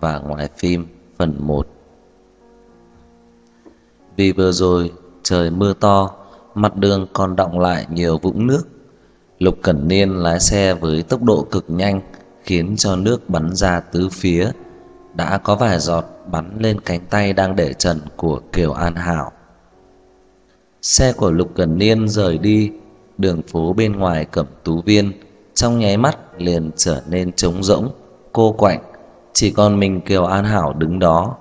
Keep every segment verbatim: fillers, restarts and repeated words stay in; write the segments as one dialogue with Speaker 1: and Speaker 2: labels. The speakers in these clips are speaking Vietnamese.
Speaker 1: và ngoài phim phần một. Vì vừa rồi trời mưa to, mặt đường còn đọng lại nhiều vũng nước. Lục Cẩn Niên lái xe với tốc độ cực nhanh, khiến cho nước bắn ra tứ phía. Đã có vài giọt bắn lên cánh tay đang để trần của Kiều An Hảo. Xe của Lục Cẩn Niên rời đi, đường phố bên ngoài Cẩm Tú Viên trong nháy mắt liền trở nên trống rỗng, cô quạnh, chỉ còn mình Kiều An Hảo đứng đó.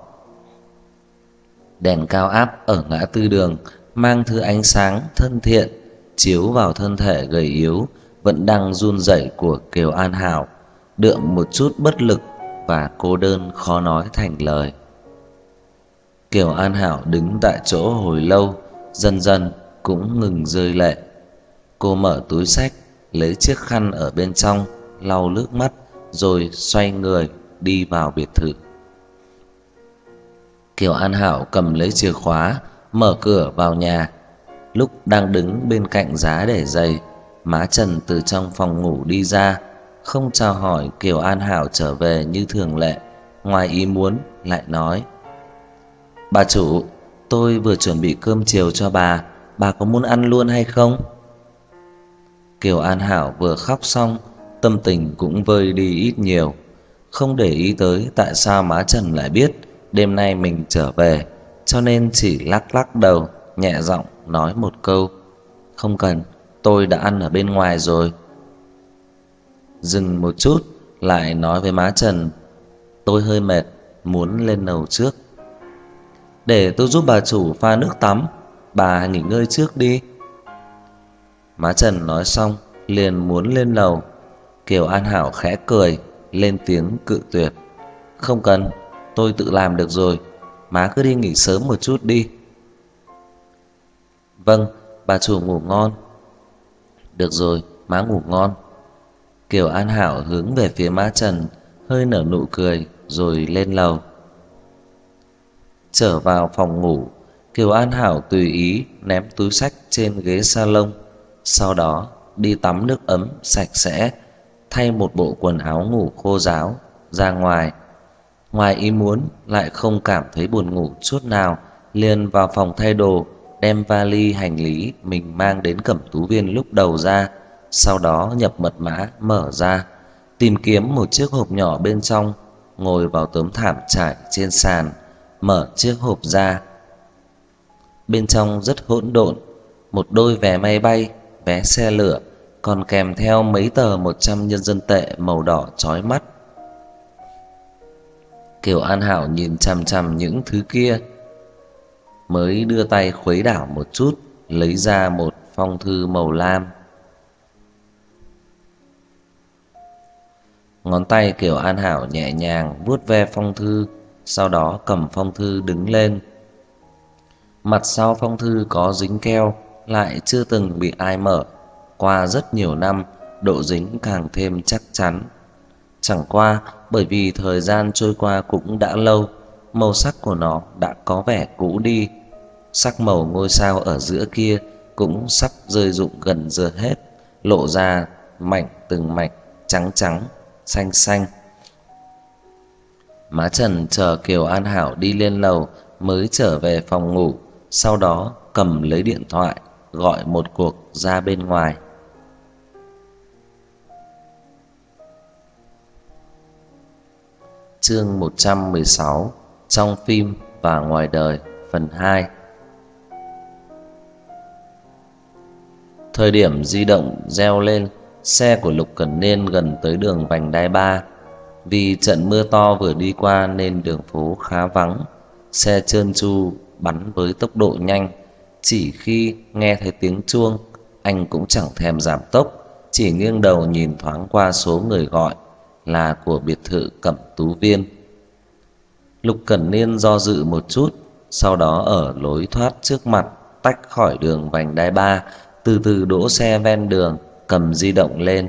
Speaker 1: Đèn cao áp ở ngã tư đường mang thứ ánh sáng thân thiện chiếu vào thân thể gầy yếu vẫn đang run rẩy của Kiều An Hảo, đượm một chút bất lực và cô đơn khó nói thành lời. Kiều An Hảo đứng tại chỗ hồi lâu, dần dần cũng ngừng rơi lệ. Cô mở túi xách, lấy chiếc khăn ở bên trong lau nước mắt, rồi xoay người đi vào biệt thự. Kiều An Hảo cầm lấy chìa khóa, mở cửa vào nhà. Lúc đang đứng bên cạnh giá để giày, Má Trần từ trong phòng ngủ đi ra, không chào hỏi Kiều An Hảo trở về như thường lệ, ngoài ý muốn lại nói: "Bà chủ, tôi vừa chuẩn bị cơm chiều cho bà, bà có muốn ăn luôn hay không?" Kiều An Hảo vừa khóc xong, tâm tình cũng vơi đi ít nhiều, không để ý tới tại sao Má Trần lại biết đêm nay mình trở về, cho nên chỉ lắc lắc đầu, nhẹ giọng nói một câu: "Không cần, tôi đã ăn ở bên ngoài rồi." Dừng một chút, lại nói với Má Trần: "Tôi hơi mệt, muốn lên lầu trước." "Để tôi giúp bà chủ pha nước tắm, bà nghỉ ngơi trước đi." Má Trần nói xong liền muốn lên lầu. Kiều An Hảo khẽ cười, lên tiếng cự tuyệt: "Không cần, tôi tự làm được rồi, má cứ đi nghỉ sớm một chút đi." "Vâng, bà chủ ngủ ngon." "Được rồi, má ngủ ngon." Kiều An Hảo hướng về phía Má Trần, hơi nở nụ cười rồi lên lầu. Trở vào phòng ngủ, Kiều An Hảo tùy ý ném túi xách trên ghế salon, sau đó đi tắm nước ấm sạch sẽ, thay một bộ quần áo ngủ khô ráo ra ngoài. Ngoài ý muốn lại không cảm thấy buồn ngủ chút nào, liền vào phòng thay đồ, đem vali hành lý mình mang đến Cẩm Tú Viên lúc đầu ra, sau đó nhập mật mã mở ra, tìm kiếm một chiếc hộp nhỏ bên trong, ngồi vào tấm thảm trải trên sàn, mở chiếc hộp ra. Bên trong rất hỗn độn, một đôi vé máy bay, vé xe lửa, còn kèm theo mấy tờ một trăm nhân dân tệ màu đỏ chói mắt. Kiều An Hảo nhìn chằm chằm những thứ kia, mới đưa tay khuấy đảo một chút, lấy ra một phong thư màu lam. Ngón tay Kiều An Hảo nhẹ nhàng vuốt ve phong thư, sau đó cầm phong thư đứng lên. Mặt sau phong thư có dính keo, lại chưa từng bị ai mở. Qua rất nhiều năm, độ dính càng thêm chắc chắn. Chẳng qua bởi vì thời gian trôi qua cũng đã lâu, màu sắc của nó đã có vẻ cũ đi. Sắc màu ngôi sao ở giữa kia cũng sắp rơi rụng gần giờ hết, lộ ra mảnh từng mảnh trắng trắng, xanh xanh. Má Trần chờ Kiều An Hảo đi lên lầu mới trở về phòng ngủ, sau đó cầm lấy điện thoại gọi một cuộc ra bên ngoài. Chương một trăm mười sáu: Trong phim và ngoài đời, phần hai. Thời điểm di động reo lên, xe của Lục Cẩn Niên gần tới đường vành đai ba. Vì trận mưa to vừa đi qua nên đường phố khá vắng, xe trơn tru bắn với tốc độ nhanh. Chỉ khi nghe thấy tiếng chuông, anh cũng chẳng thèm giảm tốc, chỉ nghiêng đầu nhìn thoáng qua số người gọi là của biệt thự Cẩm Tú Viên. Lục Cẩn Niên do dự một chút, sau đó ở lối thoát trước mặt tách khỏi đường vành đai ba, từ từ đỗ xe ven đường, cầm di động lên.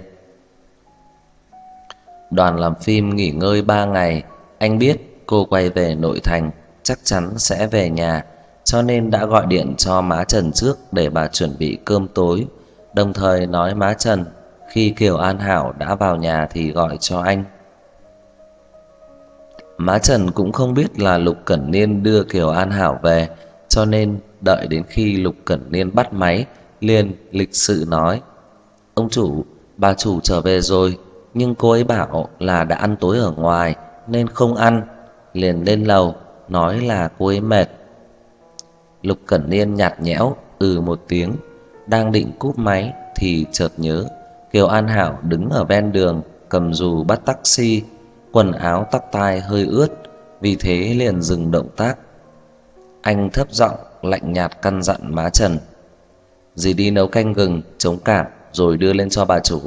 Speaker 1: Đoàn làm phim nghỉ ngơi ba ngày, anh biết cô quay về nội thành chắc chắn sẽ về nhà, cho nên đã gọi điện cho Má Trần trước để bà chuẩn bị cơm tối, đồng thời nói Má Trần khi Kiều An Hảo đã vào nhà thì gọi cho anh. Má Trần cũng không biết là Lục Cẩn Niên đưa Kiều An Hảo về, cho nên đợi đến khi Lục Cẩn Niên bắt máy, liền lịch sự nói: "Ông chủ, bà chủ trở về rồi, nhưng cô ấy bảo là đã ăn tối ở ngoài nên không ăn, liền lên lầu nói là cô ấy mệt." Lục Cẩn Niên nhạt nhẽo ừ một tiếng, đang định cúp máy thì chợt nhớ Kiều An Hảo đứng ở ven đường cầm dù bắt taxi, quần áo tóc tai hơi ướt, vì thế liền dừng động tác. Anh thấp giọng lạnh nhạt căn dặn má Trần: "Dì đi nấu canh gừng chống cảm rồi đưa lên cho bà chủ."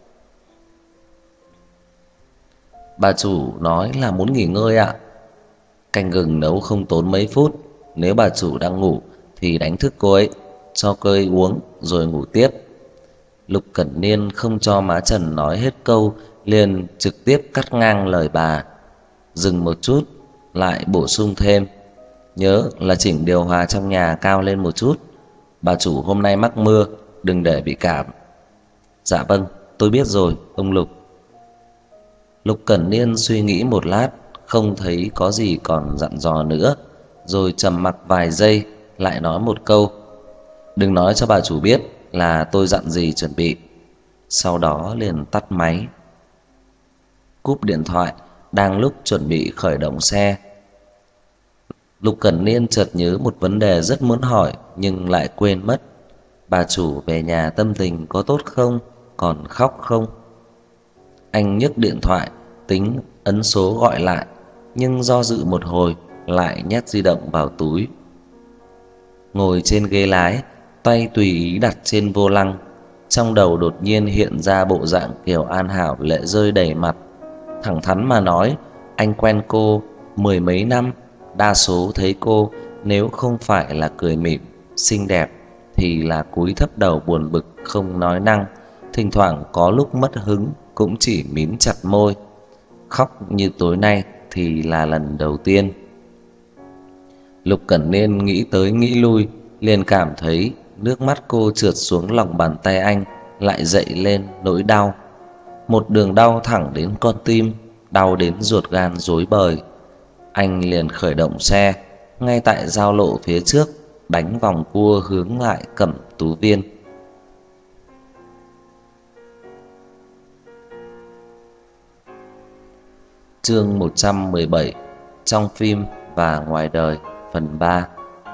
Speaker 1: "Bà chủ nói là muốn nghỉ ngơi ạ." "Canh gừng nấu không tốn mấy phút, nếu bà chủ đang ngủ thì đánh thức cô ấy, cho cô ấy uống rồi ngủ tiếp." Lục Cẩn Niên không cho má Trần nói hết câu, liền trực tiếp cắt ngang lời bà, dừng một chút lại bổ sung thêm: "Nhớ là chỉnh điều hòa trong nhà cao lên một chút, bà chủ hôm nay mắc mưa, đừng để bị cảm." "Dạ vâng, tôi biết rồi, ông Lục." Lục Cẩn Niên suy nghĩ một lát, không thấy có gì còn dặn dò nữa, rồi trầm mặc vài giây, lại nói một câu: "Đừng nói cho bà chủ biết là tôi dặn gì chuẩn bị." Sau đó liền tắt máy. Cúp điện thoại, đang lúc chuẩn bị khởi động xe, Lục Cẩn Niên chợt nhớ một vấn đề rất muốn hỏi nhưng lại quên mất: bà chủ về nhà tâm tình có tốt không, còn khóc không? Anh nhấc điện thoại tính ấn số gọi lại, nhưng do dự một hồi lại nhét di động vào túi. Ngồi trên ghế lái, tay tùy ý đặt trên vô lăng, trong đầu đột nhiên hiện ra bộ dạng Kiều An Hảo lệ rơi đầy mặt. Thẳng thắn mà nói, anh quen cô mười mấy năm, đa số thấy cô nếu không phải là cười mỉm, xinh đẹp thì là cúi thấp đầu buồn bực không nói năng, thỉnh thoảng có lúc mất hứng cũng chỉ mím chặt môi. Khóc như tối nay thì là lần đầu tiên. Lục Cẩn Niên nghĩ tới nghĩ lui, liền cảm thấy nước mắt cô trượt xuống lòng bàn tay anh, lại dậy lên nỗi đau. Một đường đau thẳng đến con tim, đau đến ruột gan rối bời. Anh liền khởi động xe, ngay tại giao lộ phía trước, đánh vòng cua hướng lại Cẩm Tú Viên. Chương một trăm mười bảy: Trong phim và ngoài đời, phần ba.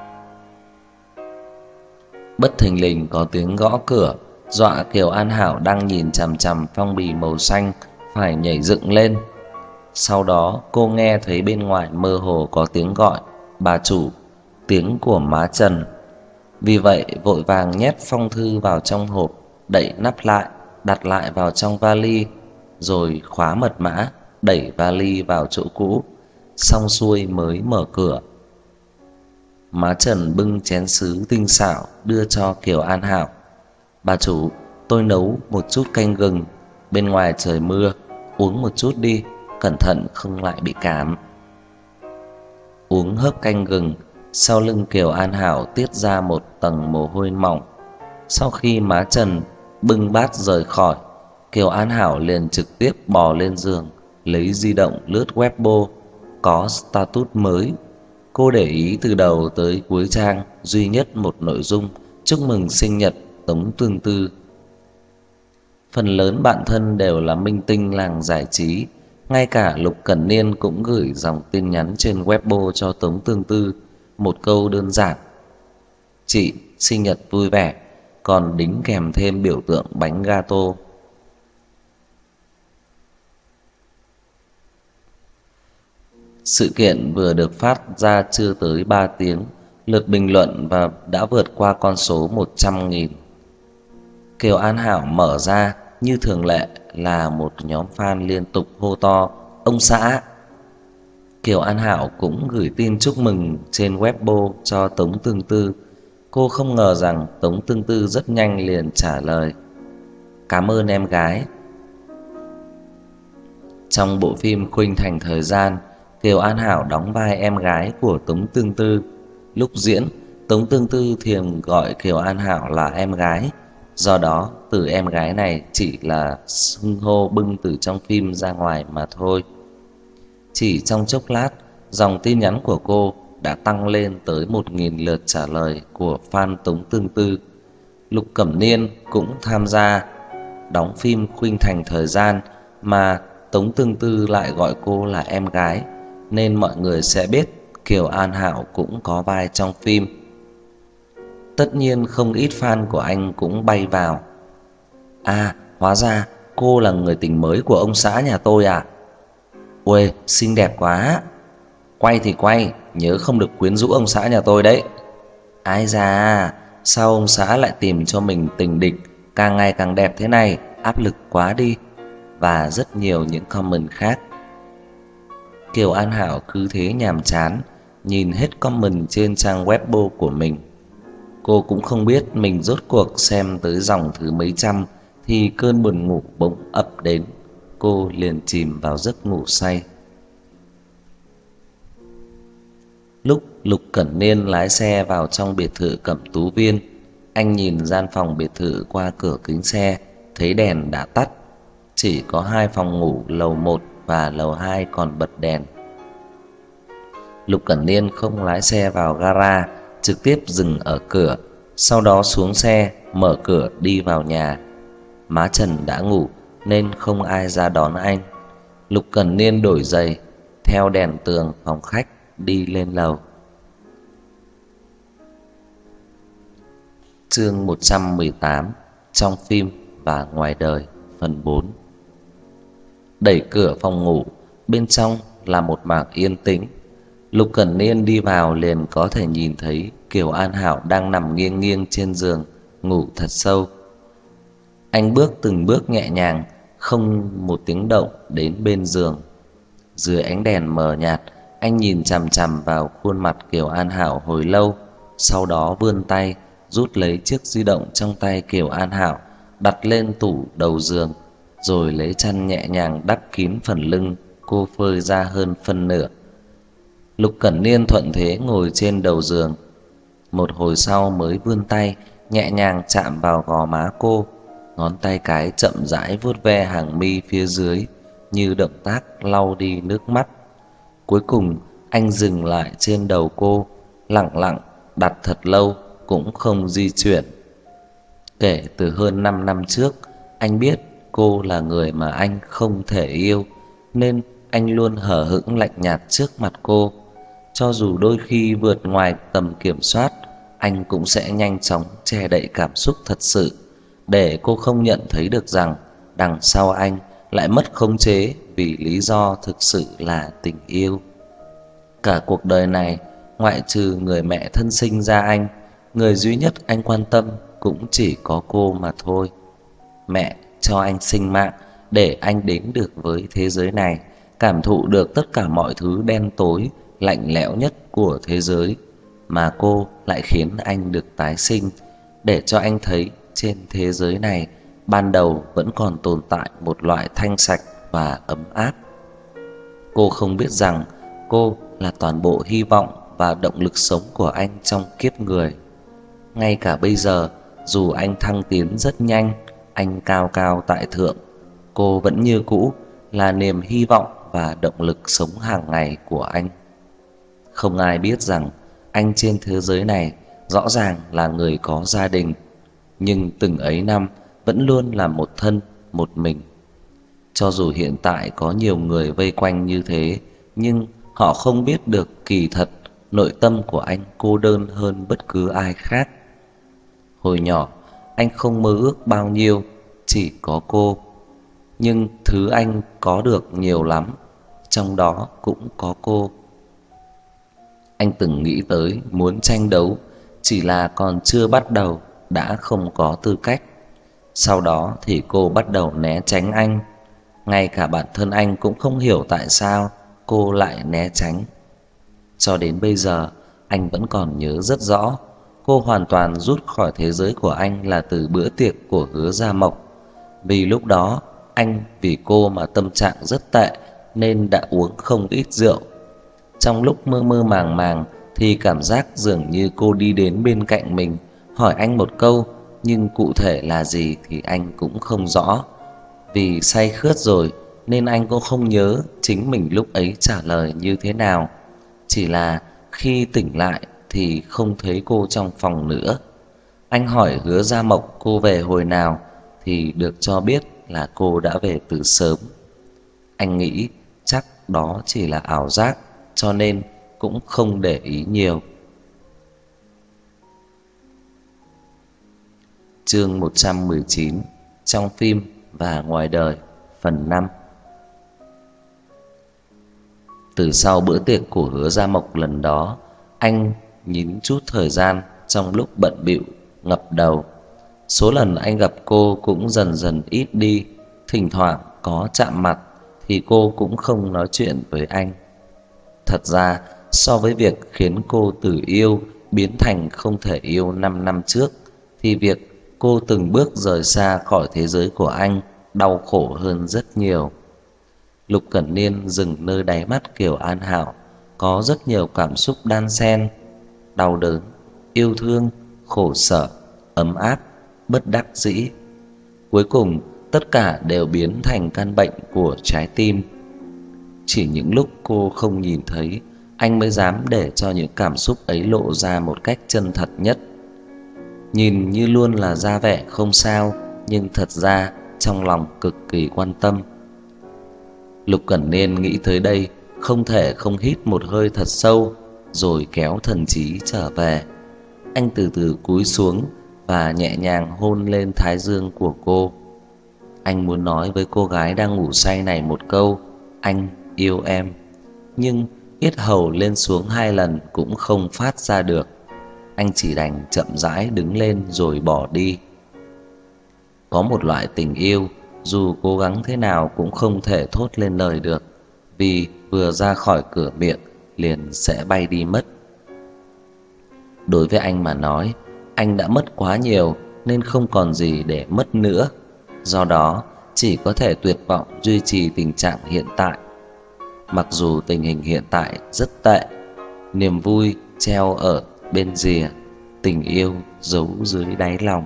Speaker 1: Bất thình lình có tiếng gõ cửa, dọa Kiều An Hảo đang nhìn chằm chằm phong bì màu xanh phải nhảy dựng lên. Sau đó cô nghe thấy bên ngoài mơ hồ có tiếng gọi: "Bà chủ", tiếng của má Trần. Vì vậy vội vàng nhét phong thư vào trong hộp, đậy nắp lại, đặt lại vào trong vali, rồi khóa mật mã, đẩy vali vào chỗ cũ, xong xuôi mới mở cửa. Má Trần bưng chén sứ tinh xảo đưa cho Kiều An Hảo: "Bà chủ, tôi nấu một chút canh gừng, bên ngoài trời mưa, uống một chút đi, cẩn thận không lại bị cảm." Uống hớp canh gừng, sau lưng Kiều An Hảo tiết ra một tầng mồ hôi mỏng. Sau khi má Trần bưng bát rời khỏi, Kiều An Hảo liền trực tiếp bò lên giường, lấy di động lướt Weibo, có status mới. Cô để ý từ đầu tới cuối trang duy nhất một nội dung: chúc mừng sinh nhật Tống Tương Tư. Phần lớn bạn thân đều là minh tinh làng giải trí, ngay cả Lục Cẩn Niên cũng gửi dòng tin nhắn trên Weibo cho Tống Tương Tư, một câu đơn giản: "Chị sinh nhật vui vẻ", còn đính kèm thêm biểu tượng bánh gato. Sự kiện vừa được phát ra chưa tới ba tiếng, lượt bình luận và đã vượt qua con số một trăm nghìn. Kiều An Hảo mở ra, như thường lệ là một nhóm fan liên tục hô to: "Ông xã!" Kiều An Hảo cũng gửi tin chúc mừng trên Weibo cho Tống Tương Tư. Cô không ngờ rằng Tống Tương Tư rất nhanh liền trả lời: "Cảm ơn em gái." Trong bộ phim Khuynh Thành Thời Gian, Kiều An Hảo đóng vai em gái của Tống Tương Tư. Lúc diễn, Tống Tương Tư thường gọi Kiều An Hảo là em gái, do đó từ em gái này chỉ là xưng hô bưng từ trong phim ra ngoài mà thôi. Chỉ trong chốc lát, dòng tin nhắn của cô đã tăng lên tới một nghìn lượt trả lời của fan Tống Tương Tư. Lục Cẩm Niên cũng tham gia đóng phim Khuynh Thành Thời Gian, mà Tống Tương Tư lại gọi cô là em gái, nên mọi người sẽ biết Kiều An Hảo cũng có vai trong phim. Tất nhiên không ít fan của anh cũng bay vào. À, hóa ra cô là người tình mới của ông xã nhà tôi à? Ôi, xinh đẹp quá. Quay thì quay, nhớ không được quyến rũ ông xã nhà tôi đấy. Ai da, sao ông xã lại tìm cho mình tình địch càng ngày càng đẹp thế này, áp lực quá đi. Và rất nhiều những comment khác. Kiều An Hảo cứ thế nhàm chán nhìn hết comment trên trang Weibo của mình. Cô cũng không biết mình rốt cuộc xem tới dòng thứ mấy trăm thì cơn buồn ngủ bỗng ập đến. Cô liền chìm vào giấc ngủ say. Lúc Lục Cẩn Niên lái xe vào trong biệt thự Cẩm Tú Viên, anh nhìn gian phòng biệt thự qua cửa kính xe, thấy đèn đã tắt. Chỉ có hai phòng ngủ lầu một và lầu hai còn bật đèn. Lục Cẩn Niên không lái xe vào gara, trực tiếp dừng ở cửa, sau đó xuống xe, mở cửa đi vào nhà. Má Trần đã ngủ nên không ai ra đón anh. Lục Cẩn Niên đổi giày, theo đèn tường phòng khách đi lên lầu. Chương một trăm mười tám, trong phim và ngoài đời, phần bốn. Đẩy cửa phòng ngủ, bên trong là một mảng yên tĩnh. Lục Cẩn Niên đi vào liền có thể nhìn thấy Kiều An Hảo đang nằm nghiêng nghiêng trên giường, ngủ thật sâu. Anh bước từng bước nhẹ nhàng, không một tiếng động đến bên giường. Dưới ánh đèn mờ nhạt, anh nhìn chằm chằm vào khuôn mặt Kiều An Hảo hồi lâu, sau đó vươn tay rút lấy chiếc di động trong tay Kiều An Hảo, đặt lên tủ đầu giường, rồi lấy chăn nhẹ nhàng đắp kín phần lưng cô phơi ra hơn phân nửa. Lục Cẩn Niên thuận thế ngồi trên đầu giường, một hồi sau mới vươn tay nhẹ nhàng chạm vào gò má cô, ngón tay cái chậm rãi vuốt ve hàng mi phía dưới như động tác lau đi nước mắt. Cuối cùng anh dừng lại trên đầu cô, lặng lặng đặt thật lâu cũng không di chuyển. Kể từ hơn năm năm trước, anh biết cô là người mà anh không thể yêu, nên anh luôn hờ hững lạnh nhạt trước mặt cô. Cho dù đôi khi vượt ngoài tầm kiểm soát, anh cũng sẽ nhanh chóng che đậy cảm xúc thật sự, để cô không nhận thấy được rằng đằng sau anh lại mất khống chế vì lý do thực sự là tình yêu. Cả cuộc đời này, ngoại trừ người mẹ thân sinh ra anh, người duy nhất anh quan tâm cũng chỉ có cô mà thôi. Mẹ cho anh sinh mạng để anh đến được với thế giới này, cảm thụ được tất cả mọi thứ đen tối, lạnh lẽo nhất của thế giới, mà cô lại khiến anh được tái sinh, để cho anh thấy trên thế giới này ban đầu vẫn còn tồn tại một loại thanh sạch và ấm áp. Cô không biết rằng cô là toàn bộ hy vọng và động lực sống của anh trong kiếp người. Ngay cả bây giờ, dù anh thăng tiến rất nhanh, anh cao cao tại thượng, cô vẫn như cũ là niềm hy vọng và động lực sống hàng ngày của anh. Không ai biết rằng anh trên thế giới này rõ ràng là người có gia đình, nhưng từng ấy năm vẫn luôn là một thân, một mình. Cho dù hiện tại có nhiều người vây quanh như thế, nhưng họ không biết được kỳ thật nội tâm của anh cô đơn hơn bất cứ ai khác. Hồi nhỏ, anh không mơ ước bao nhiêu, chỉ có cô. Nhưng thứ anh có được nhiều lắm, trong đó cũng có cô. Anh từng nghĩ tới muốn tranh đấu, chỉ là còn chưa bắt đầu đã không có tư cách. Sau đó thì cô bắt đầu né tránh anh. Ngay cả bản thân anh cũng không hiểu tại sao cô lại né tránh. Cho đến bây giờ, anh vẫn còn nhớ rất rõ, cô hoàn toàn rút khỏi thế giới của anh là từ bữa tiệc của Hứa Gia Mộc. Vì lúc đó, anh vì cô mà tâm trạng rất tệ nên đã uống không ít rượu. Trong lúc mơ mơ màng màng thì cảm giác dường như cô đi đến bên cạnh mình, hỏi anh một câu, nhưng cụ thể là gì thì anh cũng không rõ. Vì say khướt rồi nên anh cũng không nhớ chính mình lúc ấy trả lời như thế nào. Chỉ là khi tỉnh lại thì không thấy cô trong phòng nữa. Anh hỏi Hứa Gia Mộc cô về hồi nào thì được cho biết là cô đã về từ sớm. Anh nghĩ chắc đó chỉ là ảo giác, cho nên cũng không để ý nhiều. Chương một trăm mười chín, trong phim và ngoài đời, phần năm. Từ sau bữa tiệc của Hứa Gia Mộc lần đó, anh nhín chút thời gian trong lúc bận bịu ngập đầu. Số lần anh gặp cô cũng dần dần ít đi, thỉnh thoảng có chạm mặt thì cô cũng không nói chuyện với anh. Thật ra, so với việc khiến cô từ yêu biến thành không thể yêu năm năm trước, thì việc cô từng bước rời xa khỏi thế giới của anh đau khổ hơn rất nhiều. Lục Cẩn Niên dừng nơi đáy mắt Kiều An Hảo có rất nhiều cảm xúc đan xen: đau đớn, yêu thương, khổ sở, ấm áp, bất đắc dĩ. Cuối cùng tất cả đều biến thành căn bệnh của trái tim. Chỉ những lúc cô không nhìn thấy, anh mới dám để cho những cảm xúc ấy lộ ra một cách chân thật nhất. Nhìn như luôn là ra vẻ không sao, nhưng thật ra trong lòng cực kỳ quan tâm. Lục Cẩn Niên nghĩ tới đây, không thể không hít một hơi thật sâu, rồi kéo thần trí trở về. Anh từ từ cúi xuống và nhẹ nhàng hôn lên thái dương của cô. Anh muốn nói với cô gái đang ngủ say này một câu: anh yêu em, nhưng yết hầu lên xuống hai lần cũng không phát ra được. Anh chỉ đành chậm rãi đứng lên rồi bỏ đi. Có một loại tình yêu dù cố gắng thế nào cũng không thể thốt lên lời được, vì vừa ra khỏi cửa miệng liền sẽ bay đi mất. Đối với anh mà nói, anh đã mất quá nhiều nên không còn gì để mất nữa. Do đó, chỉ có thể tuyệt vọng duy trì tình trạng hiện tại. Mặc dù tình hình hiện tại rất tệ, niềm vui treo ở bên rìa, tình yêu giấu dưới đáy lòng.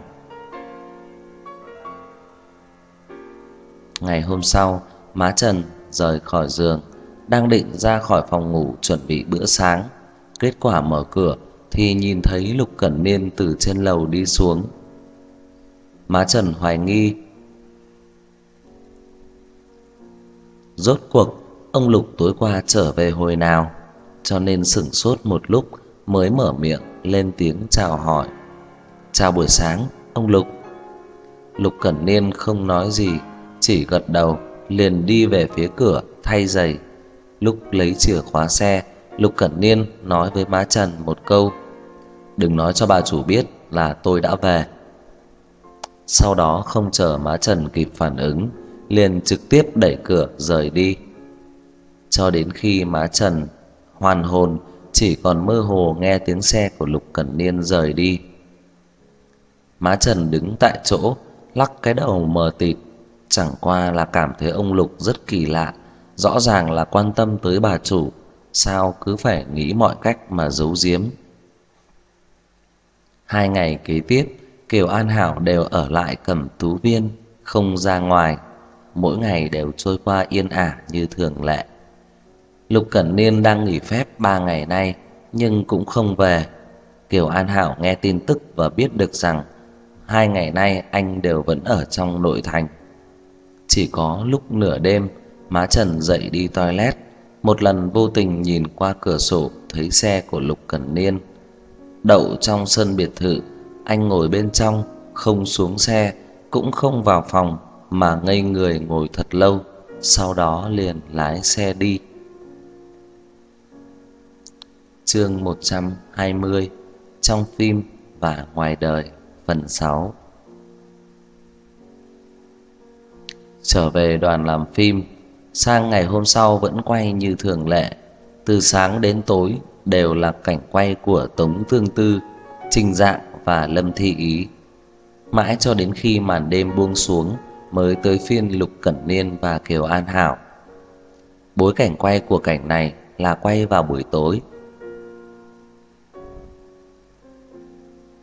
Speaker 1: Ngày hôm sau, má Trần rời khỏi giường, đang định ra khỏi phòng ngủ chuẩn bị bữa sáng. Kết quả mở cửa thì nhìn thấy Lục Cẩn Niên từ trên lầu đi xuống. Má Trần hoài nghi: rốt cuộc ông Lục tối qua trở về hồi nào, cho nên sững sốt một lúc mới mở miệng lên tiếng chào hỏi: chào buổi sáng ông Lục. Lục Cẩn Niên không nói gì, chỉ gật đầu liền đi về phía cửa thay giày. Lúc lấy chìa khóa xe, Lục Cẩn Niên nói với má Trần một câu: đừng nói cho bà chủ biết là tôi đã về. Sau đó không chờ má Trần kịp phản ứng, liền trực tiếp đẩy cửa rời đi. Cho đến khi má Trần hoàn hồn, chỉ còn mơ hồ nghe tiếng xe của Lục Cẩn Niên rời đi. Má Trần đứng tại chỗ, lắc cái đầu mờ tịt, chẳng qua là cảm thấy ông Lục rất kỳ lạ, rõ ràng là quan tâm tới bà chủ, sao cứ phải nghĩ mọi cách mà giấu giếm. Hai ngày kế tiếp, Kiều An Hảo đều ở lại Cẩm Tú Viên, không ra ngoài. Mỗi ngày đều trôi qua yên ả như thường lệ. Lục Cẩn Niên đang nghỉ phép ba ngày nay nhưng cũng không về. Kiều An Hảo nghe tin tức và biết được rằng hai ngày nay anh đều vẫn ở trong nội thành. Chỉ có lúc nửa đêm, má Trần dậy đi toilet, một lần vô tình nhìn qua cửa sổ thấy xe của Lục Cẩn Niên đậu trong sân biệt thự. Anh ngồi bên trong, không xuống xe, cũng không vào phòng, mà ngây người ngồi thật lâu, sau đó liền lái xe đi. Chương một trăm hai mươi, trong phim và ngoài đời, phần sáu. Trở về đoàn làm phim, sang ngày hôm sau vẫn quay như thường lệ. Từ sáng đến tối đều là cảnh quay của Tống Tương Tư, Trình Dạng và Lâm Thi Ý. Mãi cho đến khi màn đêm buông xuống mới tới phiên Lục Cẩn Niên và Kiều An Hảo. Bối cảnh quay của cảnh này là quay vào buổi tối.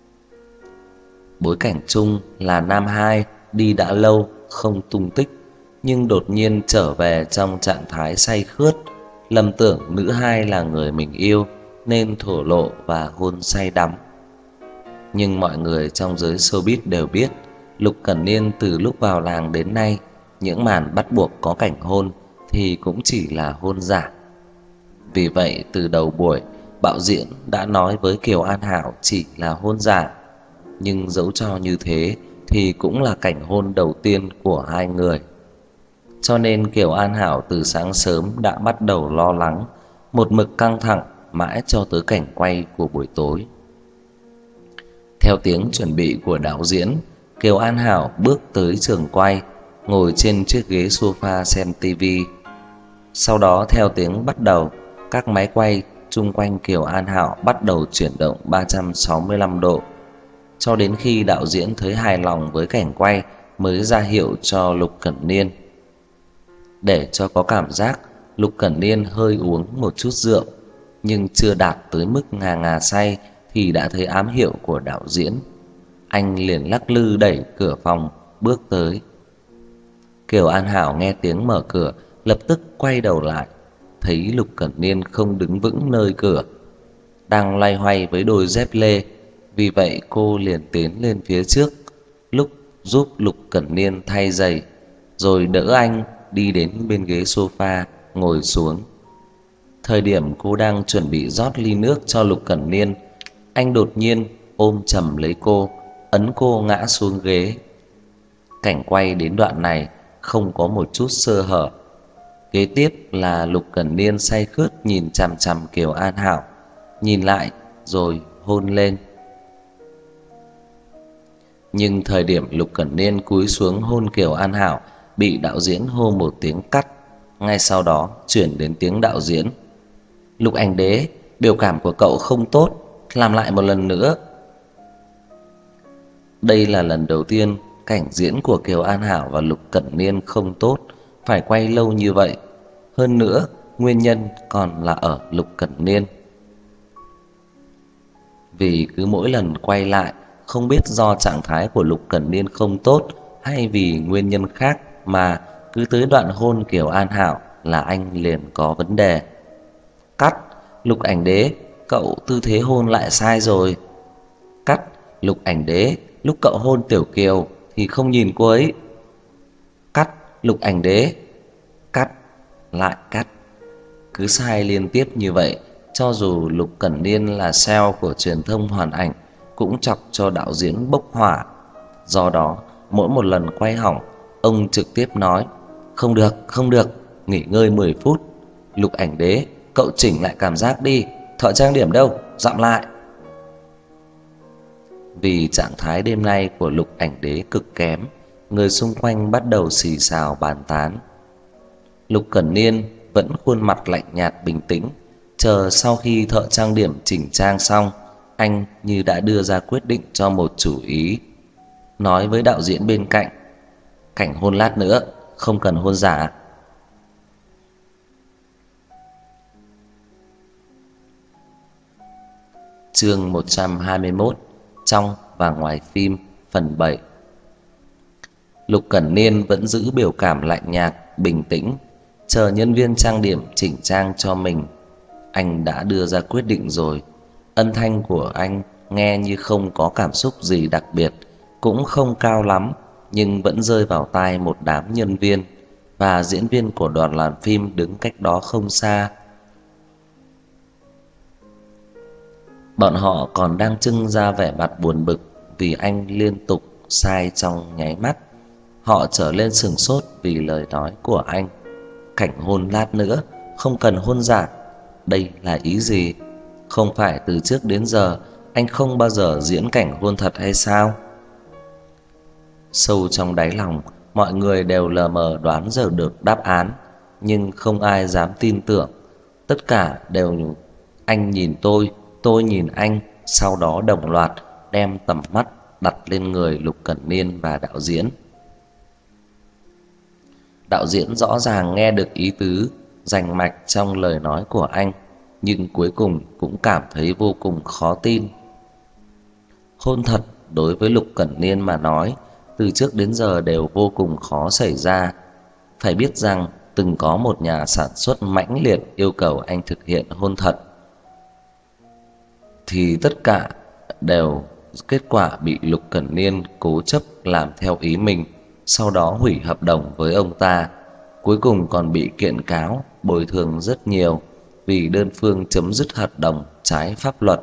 Speaker 1: Bối cảnh chung là Nam Hai đi đã lâu không tung tích, nhưng đột nhiên trở về trong trạng thái say khướt, lầm tưởng nữ hai là người mình yêu nên thổ lộ và hôn say đắm. Nhưng mọi người trong giới showbiz đều biết, Lục Cẩn Niên từ lúc vào làng đến nay, những màn bắt buộc có cảnh hôn thì cũng chỉ là hôn giả. Vì vậy từ đầu buổi, đạo diễn đã nói với Kiều An Hảo chỉ là hôn giả, nhưng dẫu cho như thế thì cũng là cảnh hôn đầu tiên của hai người. Cho nên Kiều An Hảo từ sáng sớm đã bắt đầu lo lắng, một mực căng thẳng mãi cho tới cảnh quay của buổi tối. Theo tiếng chuẩn bị của đạo diễn, Kiều An Hảo bước tới trường quay, ngồi trên chiếc ghế sofa xem tivi. Sau đó theo tiếng bắt đầu, các máy quay chung quanh Kiều An Hảo bắt đầu chuyển động ba trăm sáu mươi lăm độ, cho đến khi đạo diễn thấy hài lòng với cảnh quay mới ra hiệu cho Lục Cẩn Niên. Để cho có cảm giác, Lục Cẩn Niên hơi uống một chút rượu, nhưng chưa đạt tới mức ngà ngà say thì đã thấy ám hiệu của đạo diễn. Anh liền lắc lư đẩy cửa phòng bước tới. Kiều An Hảo nghe tiếng mở cửa, lập tức quay đầu lại, thấy Lục Cẩn Niên không đứng vững nơi cửa, đang loay hoay với đôi dép lê. Vì vậy cô liền tiến lên phía trước, lúc giúp Lục Cẩn Niên thay giày, rồi đỡ anh đi đến bên ghế sofa ngồi xuống. Thời điểm cô đang chuẩn bị rót ly nước cho Lục Cẩn Niên, anh đột nhiên ôm chầm lấy cô, ấn cô ngã xuống ghế. Cảnh quay đến đoạn này không có một chút sơ hở. Kế tiếp là Lục Cẩn Niên say khướt nhìn chằm chằm Kiều An Hảo, nhìn lại rồi hôn lên. Nhưng thời điểm Lục Cẩn Niên cúi xuống hôn Kiều An Hảo, bị đạo diễn hô một tiếng cắt. Ngay sau đó chuyển đến tiếng đạo diễn: "Lục Ảnh Đế, biểu cảm của cậu không tốt, làm lại một lần nữa." Đây là lần đầu tiên cảnh diễn của Kiều An Hảo và Lục Cẩn Niên không tốt, phải quay lâu như vậy. Hơn nữa, nguyên nhân còn là ở Lục Cẩn Niên. Vì cứ mỗi lần quay lại, không biết do trạng thái của Lục Cẩn Niên không tốt hay vì nguyên nhân khác mà cứ tới đoạn hôn Kiều An Hảo là anh liền có vấn đề. "Cắt, Lục Ảnh Đế, cậu tư thế hôn lại sai rồi." "Cắt, Lục Ảnh Đế, lúc cậu hôn Tiểu Kiều thì không nhìn cô ấy." "Cắt, Lục Ảnh Đế." Cắt, lại cắt. Cứ sai liên tiếp như vậy, cho dù Lục Cẩn Niên là sale của truyền thông Hoàn Ảnh cũng chọc cho đạo diễn bốc hỏa. Do đó, mỗi một lần quay hỏng, ông trực tiếp nói: "Không được, không được, nghỉ ngơi mười phút. Lục Ảnh Đế, cậu chỉnh lại cảm giác đi, thợ trang điểm đâu, dặm lại." Vì trạng thái đêm nay của Lục Ảnh Đế cực kém, người xung quanh bắt đầu xì xào bàn tán. Lục Cẩn Niên vẫn khuôn mặt lạnh nhạt bình tĩnh, chờ sau khi thợ trang điểm chỉnh trang xong, anh như đã đưa ra quyết định cho một chủ ý, nói với đạo diễn bên cạnh: "Cảnh hôn lát nữa, không cần hôn giả." Chương một trăm hai mươi mốt: Trong và ngoài phim, phần bảy. Lục Cẩn Niên vẫn giữ biểu cảm lạnh nhạt, bình tĩnh, chờ nhân viên trang điểm chỉnh trang cho mình. Anh đã đưa ra quyết định rồi. Âm thanh của anh nghe như không có cảm xúc gì đặc biệt, cũng không cao lắm, nhưng vẫn rơi vào tai một đám nhân viên và diễn viên của đoàn làm phim đứng cách đó không xa. Bọn họ còn đang trưng ra vẻ mặt buồn bực vì anh liên tục sai trong nháy mắt. Họ trở lên sửng sốt vì lời nói của anh: "Cảnh hôn lát nữa, không cần hôn giả." Đây là ý gì? Không phải từ trước đến giờ anh không bao giờ diễn cảnh hôn thật hay sao? Sâu trong đáy lòng, mọi người đều lờ mờ đoán ra được đáp án, nhưng không ai dám tin tưởng. Tất cả đều anh nhìn tôi, tôi nhìn anh, sau đó đồng loạt đem tầm mắt đặt lên người Lục Cẩn Niên và đạo diễn. Đạo diễn rõ ràng nghe được ý tứ rành mạch trong lời nói của anh, nhưng cuối cùng cũng cảm thấy vô cùng khó tin. Hôn thật đối với Lục Cẩn Niên mà nói, từ trước đến giờ đều vô cùng khó xảy ra. Phải biết rằng từng có một nhà sản xuất mãnh liệt yêu cầu anh thực hiện hôn thật, thì tất cả đều kết quả bị Lục Cẩn Niên cố chấp làm theo ý mình, sau đó hủy hợp đồng với ông ta, cuối cùng còn bị kiện cáo bồi thường rất nhiều vì đơn phương chấm dứt hợp đồng trái pháp luật.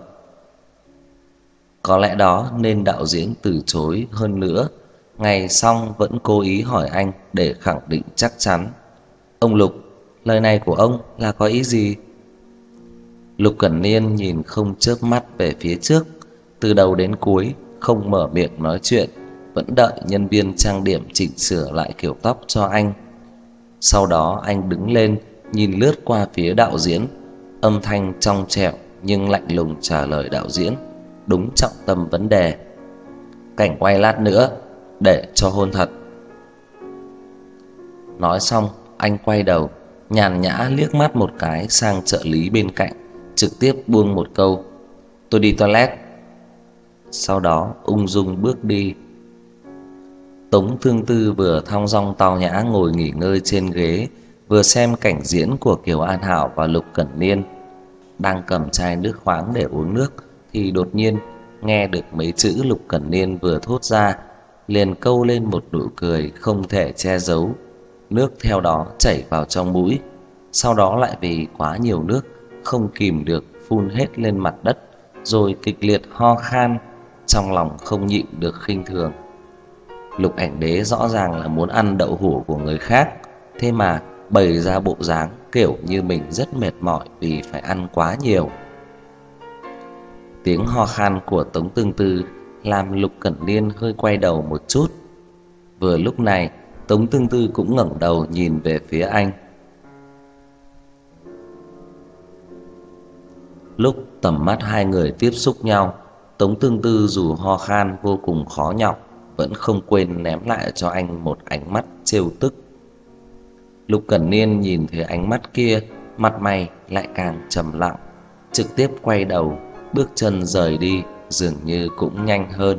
Speaker 1: Có lẽ đó nên đạo diễn từ chối, hơn nữa ngày xong vẫn cố ý hỏi anh để khẳng định chắc chắn. "Ông Lục, lời này của ông là có ý gì?" Lục Cẩn Niên nhìn không chớp mắt về phía trước, từ đầu đến cuối không mở miệng nói chuyện, vẫn đợi nhân viên trang điểm chỉnh sửa lại kiểu tóc cho anh. Sau đó anh đứng lên, nhìn lướt qua phía đạo diễn, âm thanh trong trẻo nhưng lạnh lùng trả lời đạo diễn đúng trọng tâm vấn đề. "Cảnh quay lát nữa để cho hôn thật." Nói xong, anh quay đầu, nhàn nhã liếc mắt một cái sang trợ lý bên cạnh, trực tiếp buông một câu: "Tôi đi toilet." Sau đó ung dung bước đi. Tống Thương Tư vừa thong dong tao nhã ngồi nghỉ ngơi trên ghế, vừa xem cảnh diễn của Kiều An Hảo và Lục Cẩn Niên. Đang cầm chai nước khoáng để uống nước thì đột nhiên nghe được mấy chữ Lục Cẩn Niên vừa thốt ra, liền câu lên một nụ cười không thể che giấu. Nước theo đó chảy vào trong mũi, sau đó lại vì quá nhiều nước không kìm được phun hết lên mặt đất, rồi kịch liệt ho khan, trong lòng không nhịn được khinh thường. Lục Ảnh Đế rõ ràng là muốn ăn đậu hũ của người khác, thế mà bày ra bộ dáng kiểu như mình rất mệt mỏi vì phải ăn quá nhiều. Tiếng ho khan của Tống Tương Tư làm Lục Cẩn Niên hơi quay đầu một chút. Vừa lúc này, Tống Tương Tư cũng ngẩng đầu nhìn về phía anh. Lúc tầm mắt hai người tiếp xúc nhau, Tống Tương Tư dù ho khan vô cùng khó nhọc, vẫn không quên ném lại cho anh một ánh mắt trêu tức. Lục Cẩn Niên nhìn thấy ánh mắt kia, mặt mày lại càng trầm lặng, trực tiếp quay đầu, bước chân rời đi, dường như cũng nhanh hơn.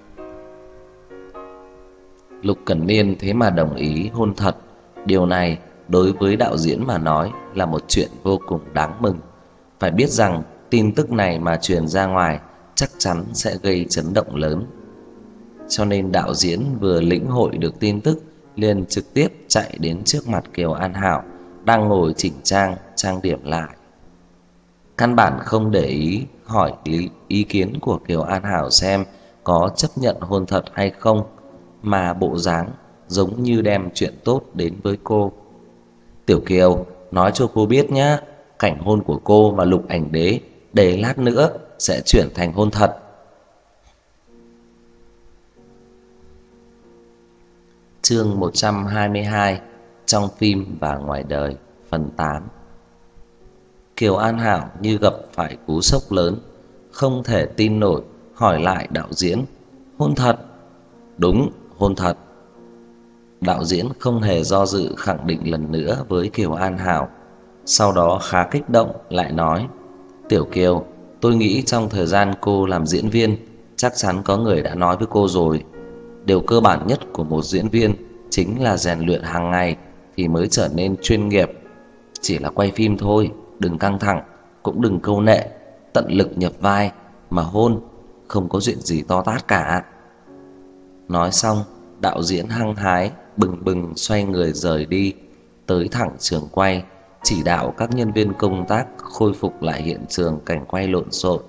Speaker 1: Lục Cẩn Niên thế mà đồng ý hôn thật, điều này đối với đạo diễn mà nói là một chuyện vô cùng đáng mừng. Phải biết rằng tin tức này mà truyền ra ngoài chắc chắn sẽ gây chấn động lớn. Cho nên đạo diễn vừa lĩnh hội được tin tức, liền trực tiếp chạy đến trước mặt Kiều An Hảo đang ngồi chỉnh trang, trang điểm lại. Căn bản không để ý hỏi lý, ý kiến của Kiều An Hảo xem có chấp nhận hôn thật hay không, mà bộ dáng giống như đem chuyện tốt đến với cô. "Tiểu Kiều, nói cho cô biết nhé, cảnh hôn của cô và Lục Ảnh Đế để lát nữa sẽ chuyển thành hôn thật." Chương một trăm hai mươi hai, trong phim và ngoài đời, phần tám. Kiều An Hảo như gặp phải cú sốc lớn, không thể tin nổi, hỏi lại đạo diễn: "Hôn thật?" "Đúng, hôn thật." Đạo diễn không hề do dự khẳng định lần nữa với Kiều An Hảo. Sau đó khá kích động lại nói: "Tiểu Kiều, tôi nghĩ trong thời gian cô làm diễn viên, chắc chắn có người đã nói với cô rồi. Điều cơ bản nhất của một diễn viên chính là rèn luyện hàng ngày thì mới trở nên chuyên nghiệp. Chỉ là quay phim thôi, đừng căng thẳng, cũng đừng câu nệ, tận lực nhập vai, mà hôn không có chuyện gì to tát cả." Nói xong, đạo diễn hăng hái bừng bừng xoay người rời đi, tới thẳng trường quay, chỉ đạo các nhân viên công tác khôi phục lại hiện trường cảnh quay lộn xộn.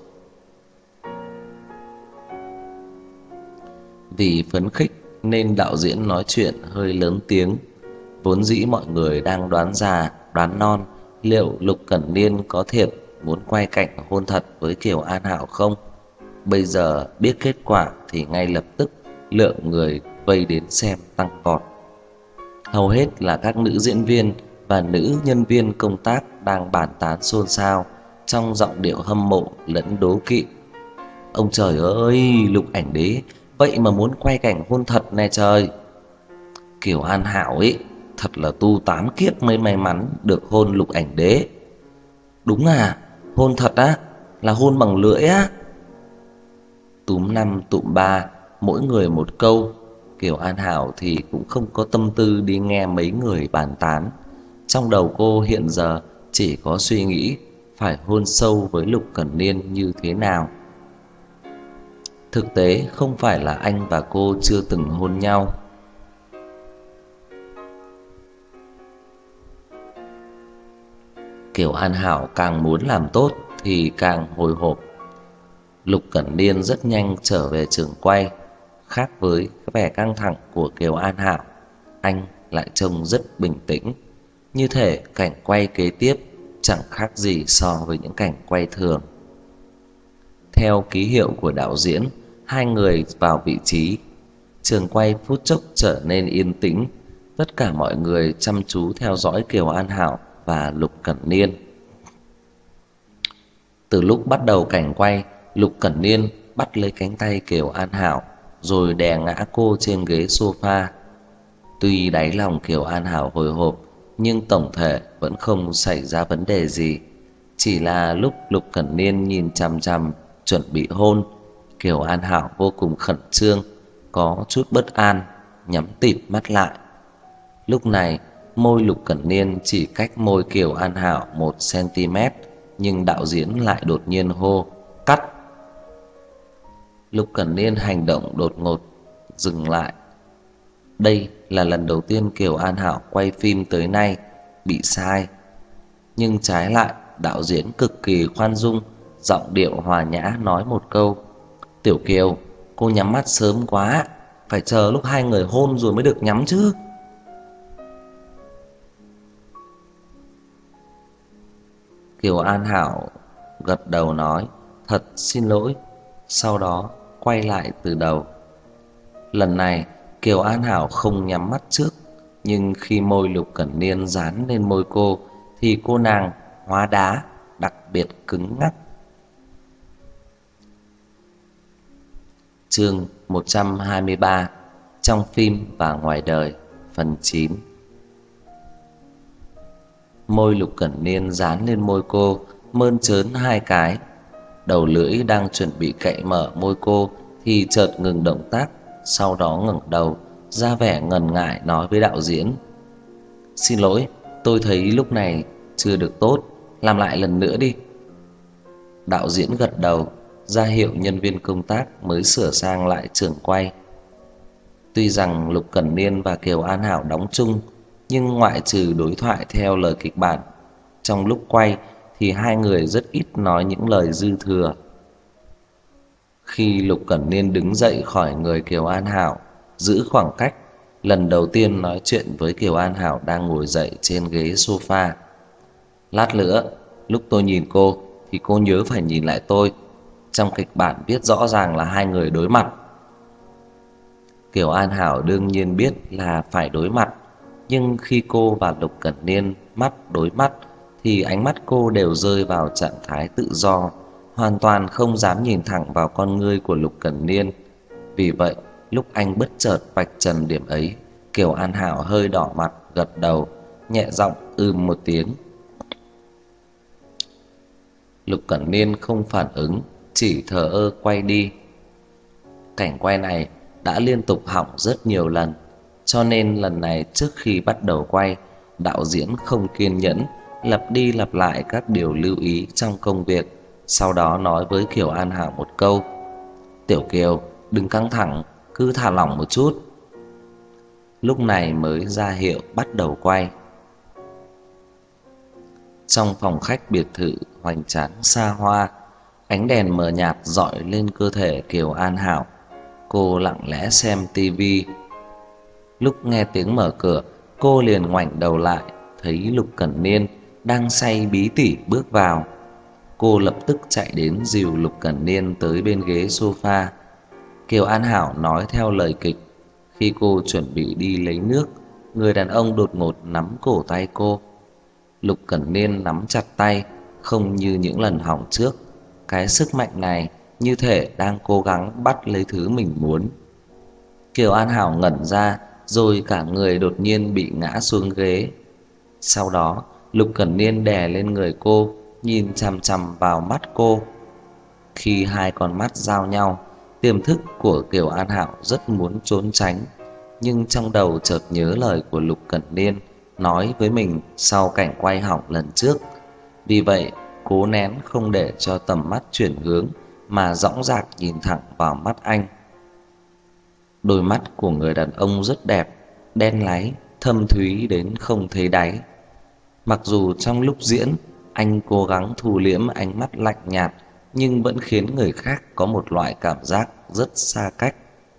Speaker 1: Vì phấn khích nên đạo diễn nói chuyện hơi lớn tiếng. Vốn dĩ mọi người đang đoán già đoán non liệu Lục Cẩn Niên có thiệt muốn quay cảnh hôn thật với Kiều An Hảo không. Bây giờ biết kết quả thì ngay lập tức lượng người vây đến xem tăng vọt. Hầu hết là các nữ diễn viên và nữ nhân viên công tác đang bàn tán xôn xao trong giọng điệu hâm mộ lẫn đố kỵ. "Ông trời ơi, Lục Ảnh Đế vậy mà muốn quay cảnh hôn thật này trời. Kiều An Hảo ấy thật là tu tám kiếp mới may mắn được hôn Lục Ảnh Đế." "Đúng à, hôn thật á, là hôn bằng lưỡi á." Túm năm tụm ba, mỗi người một câu. Kiều An Hảo thì cũng không có tâm tư đi nghe mấy người bàn tán. Trong đầu cô hiện giờ chỉ có suy nghĩ phải hôn sâu với Lục Cẩn Niên như thế nào. Thực tế không phải là anh và cô chưa từng hôn nhau. Kiều An Hảo càng muốn làm tốt thì càng hồi hộp. Lục Cẩn Niên rất nhanh trở về trường quay. Khác với vẻ căng thẳng của Kiều An Hảo, anh lại trông rất bình tĩnh, như thể cảnh quay kế tiếp chẳng khác gì so với những cảnh quay thường. Theo ký hiệu của đạo diễn, hai người vào vị trí. Trường quay phút chốc trở nên yên tĩnh. Tất cả mọi người chăm chú theo dõi Kiều An Hảo và Lục Cẩn Niên. Từ lúc bắt đầu cảnh quay, Lục Cẩn Niên bắt lấy cánh tay Kiều An Hảo rồi đè ngã cô trên ghế sofa. Tuy đáy lòng Kiều An Hảo hồi hộp, nhưng tổng thể vẫn không xảy ra vấn đề gì. Chỉ là lúc Lục Cẩn Niên nhìn chằm chằm chuẩn bị hôn, Kiều An Hảo vô cùng khẩn trương, có chút bất an, nhắm tịt mắt lại. Lúc này, môi Lục Cẩn Niên chỉ cách môi Kiều An Hảo một xăng-ti-mét, nhưng đạo diễn lại đột nhiên hô: "Cắt!" Lục Cẩn Niên hành động đột ngột, dừng lại. Đây là lần đầu tiên Kiều An Hảo quay phim tới nay bị sai. Nhưng trái lại, đạo diễn cực kỳ khoan dung, giọng điệu hòa nhã nói một câu: "Tiểu Kiều, cô nhắm mắt sớm quá, phải chờ lúc hai người hôn rồi mới được nhắm chứ." Kiều An Hảo gật đầu nói: "Thật xin lỗi." Sau đó quay lại từ đầu. Lần này Kiều An Hảo không nhắm mắt trước, nhưng khi môi Lục Cẩn Niên dán lên môi cô thì cô nàng hóa đá, đặc biệt cứng ngắc. Chương một trăm hai mươi ba: Trong phim và ngoài đời, phần chín. Môi Lục Cẩn Niên dán lên môi cô, mơn trớn hai cái. Đầu lưỡi đang chuẩn bị cạy mở môi cô thì chợt ngừng động tác, sau đó ngẩng đầu, ra vẻ ngần ngại nói với đạo diễn: "Xin lỗi, tôi thấy lúc này chưa được tốt, làm lại lần nữa đi." Đạo diễn gật đầu, ra hiệu nhân viên công tác mới sửa sang lại trường quay. Tuy rằng Lục Cẩn Niên và Kiều An Hảo đóng chung, nhưng ngoại trừ đối thoại theo lời kịch bản, trong lúc quay thì hai người rất ít nói những lời dư thừa. Khi Lục Cẩn Niên đứng dậy khỏi người Kiều An Hảo, giữ khoảng cách, lần đầu tiên nói chuyện với Kiều An Hảo đang ngồi dậy trên ghế sofa: "Lát nữa, lúc tôi nhìn cô thì cô nhớ phải nhìn lại tôi. Trong kịch bản viết rõ ràng là hai người đối mặt." Kiều An Hảo đương nhiên biết là phải đối mặt, nhưng khi cô và Lục Cẩn Niên mắt đối mắt thì ánh mắt cô đều rơi vào trạng thái tự do, hoàn toàn không dám nhìn thẳng vào con ngươi của Lục Cẩn Niên. Vì vậy, lúc anh bất chợt vạch trần điểm ấy, Kiều An Hảo hơi đỏ mặt, gật đầu, nhẹ giọng ừm một tiếng. Lục Cẩn Niên không phản ứng, chỉ thờ ơ quay đi. Cảnh quay này đã liên tục hỏng rất nhiều lần, cho nên lần này trước khi bắt đầu quay, đạo diễn không kiên nhẫn, lặp đi lặp lại các điều lưu ý trong công việc, sau đó nói với Kiều An Hảo một câu: "Tiểu Kiều, đừng căng thẳng, cứ thả lỏng một chút." Lúc này mới ra hiệu bắt đầu quay. Trong phòng khách biệt thự hoành tráng xa hoa, ánh đèn mờ nhạt rọi lên cơ thể Kiều An Hảo. Cô lặng lẽ xem tivi. Lúc nghe tiếng mở cửa, cô liền ngoảnh đầu lại, thấy Lục Cẩn Niên đang say bí tỉ bước vào. Cô lập tức chạy đến dìu Lục Cẩn Niên tới bên ghế sofa. Kiều An Hảo nói theo lời kịch. Khi cô chuẩn bị đi lấy nước, người đàn ông đột ngột nắm cổ tay cô. Lục Cẩn Niên nắm chặt tay, không như những lần hỏng trước. Cái sức mạnh này như thể đang cố gắng bắt lấy thứ mình muốn. Kiều An Hảo ngẩn ra, rồi cả người đột nhiên bị ngã xuống ghế. Sau đó, Lục Cẩn Niên đè lên người cô, nhìn chằm chằm vào mắt cô. Khi hai con mắt giao nhau, tiềm thức của Kiều An Hảo rất muốn trốn tránh, nhưng trong đầu chợt nhớ lời của Lục Cẩn Niên nói với mình sau cảnh quay hỏng lần trước. Vì vậy, cố nén không để cho tầm mắt chuyển hướng mà dõng dạc nhìn thẳng vào mắt anh. Đôi mắt của người đàn ông rất đẹp, đen láy, thâm thúy đến không thấy đáy. Mặc dù trong lúc diễn, anh cố gắng thu liễm ánh mắt lạnh nhạt, nhưng vẫn khiến người khác có một loại cảm giác rất xa cách.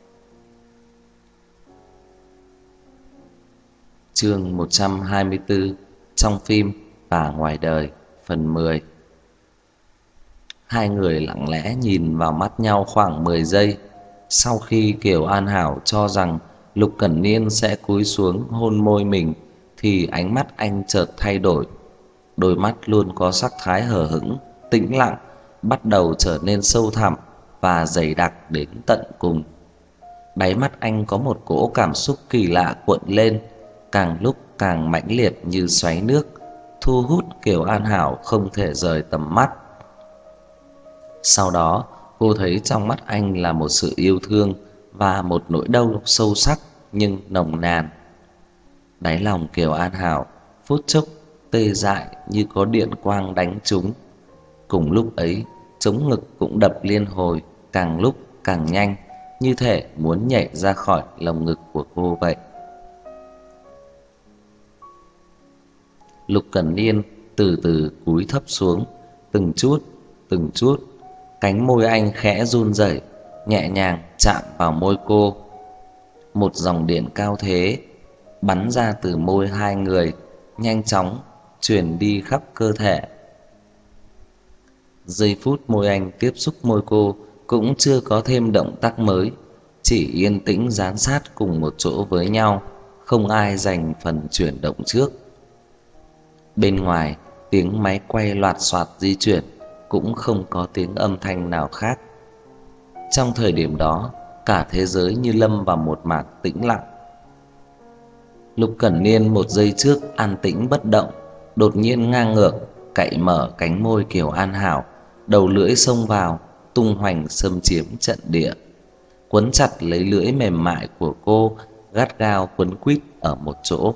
Speaker 1: Chương một trăm hai mươi tư, trong phim và ngoài đời, phần mười. Hai người lặng lẽ nhìn vào mắt nhau khoảng mười giây. Sau khi Kiều An Hảo cho rằng Lục Cẩn Niên sẽ cúi xuống hôn môi mình, thì ánh mắt anh chợt thay đổi. Đôi mắt luôn có sắc thái hờ hững, tĩnh lặng, bắt đầu trở nên sâu thẳm và dày đặc đến tận cùng. Đáy mắt anh có một cỗ cảm xúc kỳ lạ cuộn lên, càng lúc càng mãnh liệt như xoáy nước, thu hút Kiều An Hảo không thể rời tầm mắt. Sau đó, cô thấy trong mắt anh là một sự yêu thương và một nỗi đau sâu sắc nhưng nồng nàn. Đáy lòng Kiều An Hảo phút chốc tê dại như có điện quang đánh trúng. Cùng lúc ấy, trống ngực cũng đập liên hồi, càng lúc càng nhanh, như thể muốn nhảy ra khỏi lồng ngực của cô vậy. Lục Cẩn Niên từ từ cúi thấp xuống, từng chút, từng chút, cánh môi anh khẽ run rẩy, nhẹ nhàng chạm vào môi cô. Một dòng điện cao thế bắn ra từ môi hai người, nhanh chóng truyền đi khắp cơ thể. Giây phút môi anh tiếp xúc môi cô cũng chưa có thêm động tác mới, chỉ yên tĩnh dán sát cùng một chỗ với nhau, không ai giành phần chuyển động trước. Bên ngoài, tiếng máy quay loạt soạt di chuyển, cũng không có tiếng âm thanh nào khác. Trong thời điểm đó, cả thế giới như lâm vào một màn tĩnh lặng. Lục Cẩn Niên một giây trước an tĩnh bất động, đột nhiên ngang ngược cạy mở cánh môi Kiều An Hảo, đầu lưỡi xông vào, tung hoành xâm chiếm trận địa, quấn chặt lấy lưỡi mềm mại của cô, gắt gao quấn quýt ở một chỗ.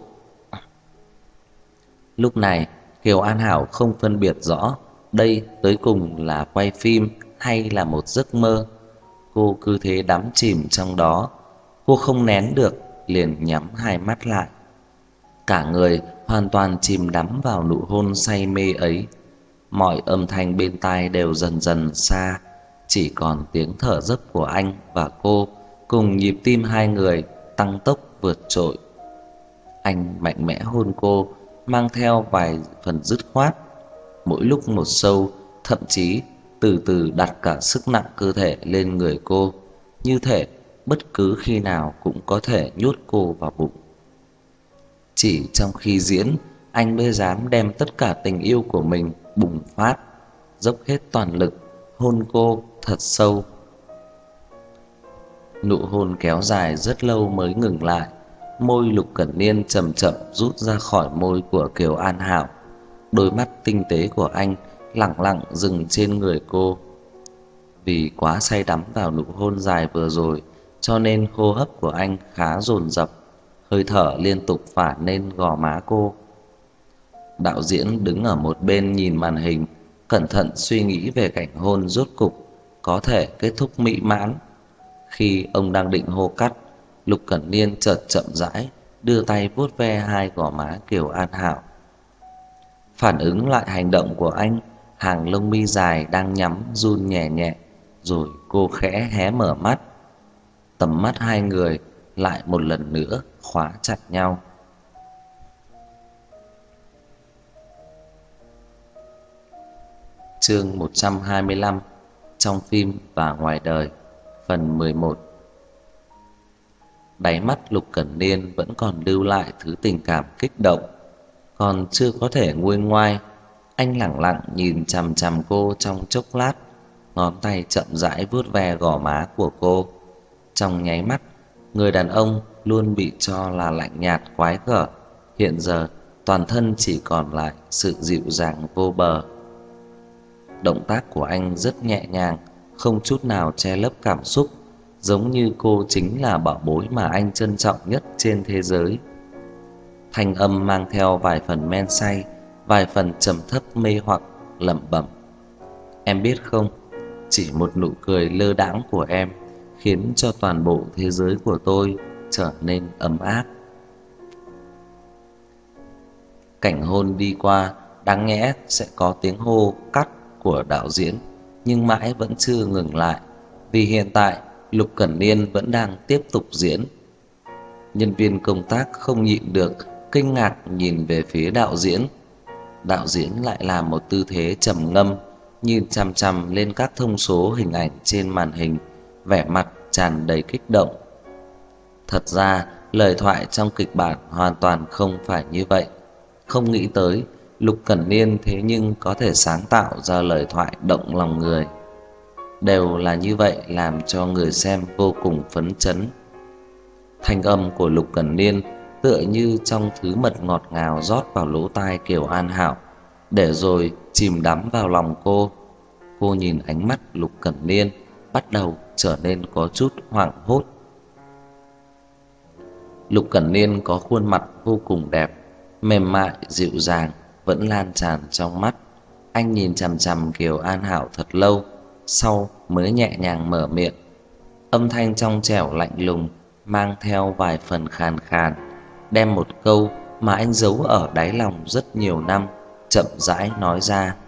Speaker 1: Lúc này, Kiều An Hảo không phân biệt rõ đây tới cùng là quay phim hay là một giấc mơ. Cô cứ thế đắm chìm trong đó, cô không nén được, liền nhắm hai mắt lại. Cả người hoàn toàn chìm đắm vào nụ hôn say mê ấy. Mọi âm thanh bên tai đều dần dần xa, chỉ còn tiếng thở dốc của anh và cô cùng nhịp tim hai người tăng tốc vượt trội. Anh mạnh mẽ hôn cô, mang theo vài phần dứt khoát, mỗi lúc một sâu, thậm chí từ từ đặt cả sức nặng cơ thể lên người cô, như thể bất cứ khi nào cũng có thể nhốt cô vào bụng. Chỉ trong khi diễn, anh mới dám đem tất cả tình yêu của mình bùng phát, dốc hết toàn lực hôn cô thật sâu. Nụ hôn kéo dài rất lâu mới ngừng lại. Môi Lục Cẩn Niên chậm chậm rút ra khỏi môi của Kiều An Hảo. Đôi mắt tinh tế của anh lặng lặng dừng trên người cô. Vì quá say đắm vào nụ hôn dài vừa rồi, cho nên hô hấp của anh khá dồn dập, hơi thở liên tục phả lên gò má cô. Đạo diễn đứng ở một bên nhìn màn hình, cẩn thận suy nghĩ về cảnh hôn rốt cục có thể kết thúc mỹ mãn. Khi ông đang định hô cắt, Lục Cẩn Niên chợt chậm rãi đưa tay vuốt ve hai gò má Kiều An Hảo. Phản ứng lại hành động của anh, hàng lông mi dài đang nhắm run nhẹ nhẹ, rồi cô khẽ hé mở mắt. Tầm mắt hai người lại một lần nữa khóa chặt nhau. Chương một trăm hai mươi lăm, trong phim và ngoài đời, phần mười một. Đáy mắt Lục Cẩn Niên vẫn còn lưu lại thứ tình cảm kích động, còn chưa có thể nguôi ngoai. Anh lẳng lặng nhìn chằm chằm cô trong chốc lát, ngón tay chậm rãi vuốt ve gò má của cô. Trong nháy mắt, người đàn ông luôn bị cho là lạnh nhạt quái gở, hiện giờ toàn thân chỉ còn lại sự dịu dàng vô bờ. Động tác của anh rất nhẹ nhàng, không chút nào che lấp cảm xúc, giống như cô chính là bảo bối mà anh trân trọng nhất trên thế giới. Thanh âm mang theo vài phần men say, vài phần trầm thấp mê hoặc, lẩm bẩm: "Em biết không, chỉ một nụ cười lơ đãng của em khiến cho toàn bộ thế giới của tôi trở nên ấm áp." Cảnh hôn đi qua, đáng nhẽ sẽ có tiếng hô cắt của đạo diễn, nhưng mãi vẫn chưa ngừng lại, vì hiện tại Lục Cẩn Niên vẫn đang tiếp tục diễn. Nhân viên công tác không nhịn được kinh ngạc nhìn về phía đạo diễn. Đạo diễn lại làm một tư thế trầm ngâm, nhìn chằm chằm lên các thông số hình ảnh trên màn hình, vẻ mặt tràn đầy kích động. Thật ra, lời thoại trong kịch bản hoàn toàn không phải như vậy. Không nghĩ tới, Lục Cẩn Niên thế nhưng có thể sáng tạo ra lời thoại động lòng người. Đều là như vậy làm cho người xem vô cùng phấn chấn. Thanh âm của Lục Cẩn Niên tựa như trong thứ mật ngọt ngào rót vào lỗ tai Kiều An Hảo, để rồi chìm đắm vào lòng cô. Cô nhìn ánh mắt Lục Cẩn Niên bắt đầu trở nên có chút hoảng hốt. Lục Cẩn Niên có khuôn mặt vô cùng đẹp, mềm mại dịu dàng vẫn lan tràn trong mắt. Anh nhìn chằm chằm Kiều An Hảo thật lâu, sau mới nhẹ nhàng mở miệng. Âm thanh trong trẻo lạnh lùng mang theo vài phần khàn khàn, đem một câu mà anh giấu ở đáy lòng rất nhiều năm chậm rãi nói ra.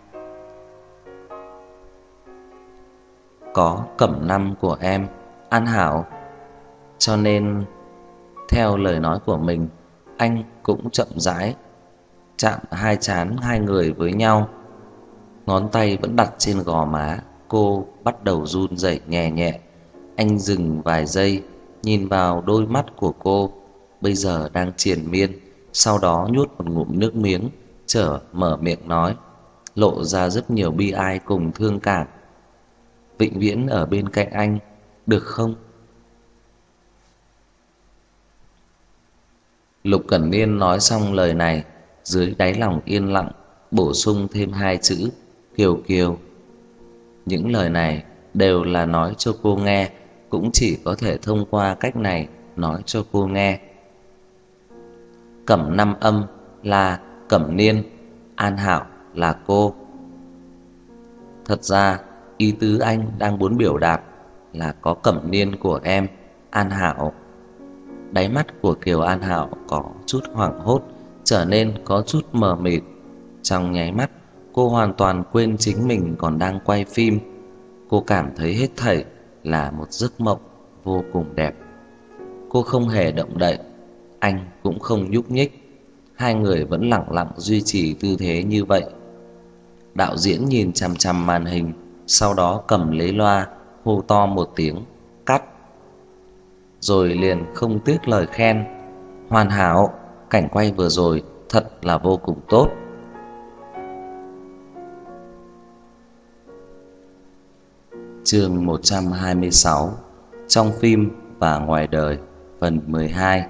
Speaker 1: "Có cẩm năm của em, An Hảo." Cho nên theo lời nói của mình, anh cũng chậm rãi chạm hai trán hai người với nhau. Ngón tay vẫn đặt trên gò má, cô bắt đầu run rẩy nhẹ nhẹ. Anh dừng vài giây, nhìn vào đôi mắt của cô, bây giờ đang triền miên, sau đó nuốt một ngụm nước miếng, trở mở miệng nói, lộ ra rất nhiều bi ai cùng thương cảm. "Vĩnh viễn ở bên cạnh anh, được không?" Lục Cẩn Niên nói xong lời này, dưới đáy lòng yên lặng bổ sung thêm hai chữ Kiều Kiều. Những lời này đều là nói cho cô nghe, cũng chỉ có thể thông qua cách này nói cho cô nghe. Cẩm năm âm là Cẩm Niên, An Hảo là cô. Thật ra ý tứ anh đang muốn biểu đạt là có Cẩm Niên của em, An Hảo. Đáy mắt của Kiều An Hảo có chút hoảng hốt, trở nên có chút mờ mịt. Trong nháy mắt, cô hoàn toàn quên chính mình còn đang quay phim. Cô cảm thấy hết thảy là một giấc mộng vô cùng đẹp. Cô không hề động đậy, anh cũng không nhúc nhích. Hai người vẫn lặng lặng duy trì tư thế như vậy. Đạo diễn nhìn chằm chằm màn hình, sau đó cầm lấy loa hô to một tiếng cắt, rồi liền không tiếc lời khen: "Hoàn hảo, cảnh quay vừa rồi thật là vô cùng tốt." Chương một trăm hai mươi sáu: Trong phim và ngoài đời, phần mười hai.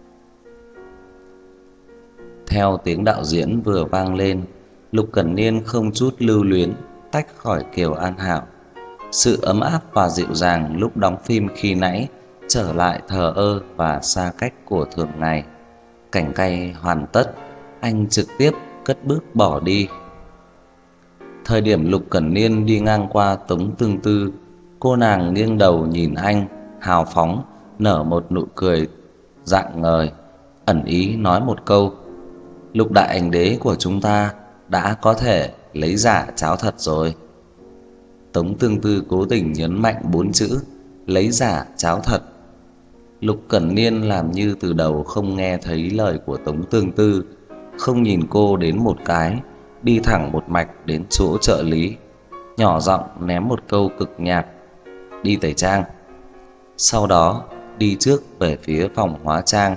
Speaker 1: Theo tiếng đạo diễn vừa vang lên, Lục Cẩn Niên không chút lưu luyến tách khỏi Kiều An Hảo. Sự ấm áp và dịu dàng lúc đóng phim khi nãy trở lại thờ ơ và xa cách của thường ngày. Cảnh quay hoàn tất, anh trực tiếp cất bước bỏ đi. Thời điểm Lục Cẩn Niên đi ngang qua Tống Tương Tư, cô nàng nghiêng đầu nhìn anh, hào phóng nở một nụ cười rạng ngời, ẩn ý nói một câu: "Lục đại ảnh đế của chúng ta đã có thể lấy giả cháo thật rồi." Tống Tương Tư cố tình nhấn mạnh bốn chữ lấy giả cháo thật. Lục Cẩn Niên làm như từ đầu không nghe thấy lời của Tống Tương Tư, không nhìn cô đến một cái, đi thẳng một mạch đến chỗ trợ lý, nhỏ giọng ném một câu cực nhạt: "Đi tẩy trang." Sau đó đi trước về phía phòng hóa trang.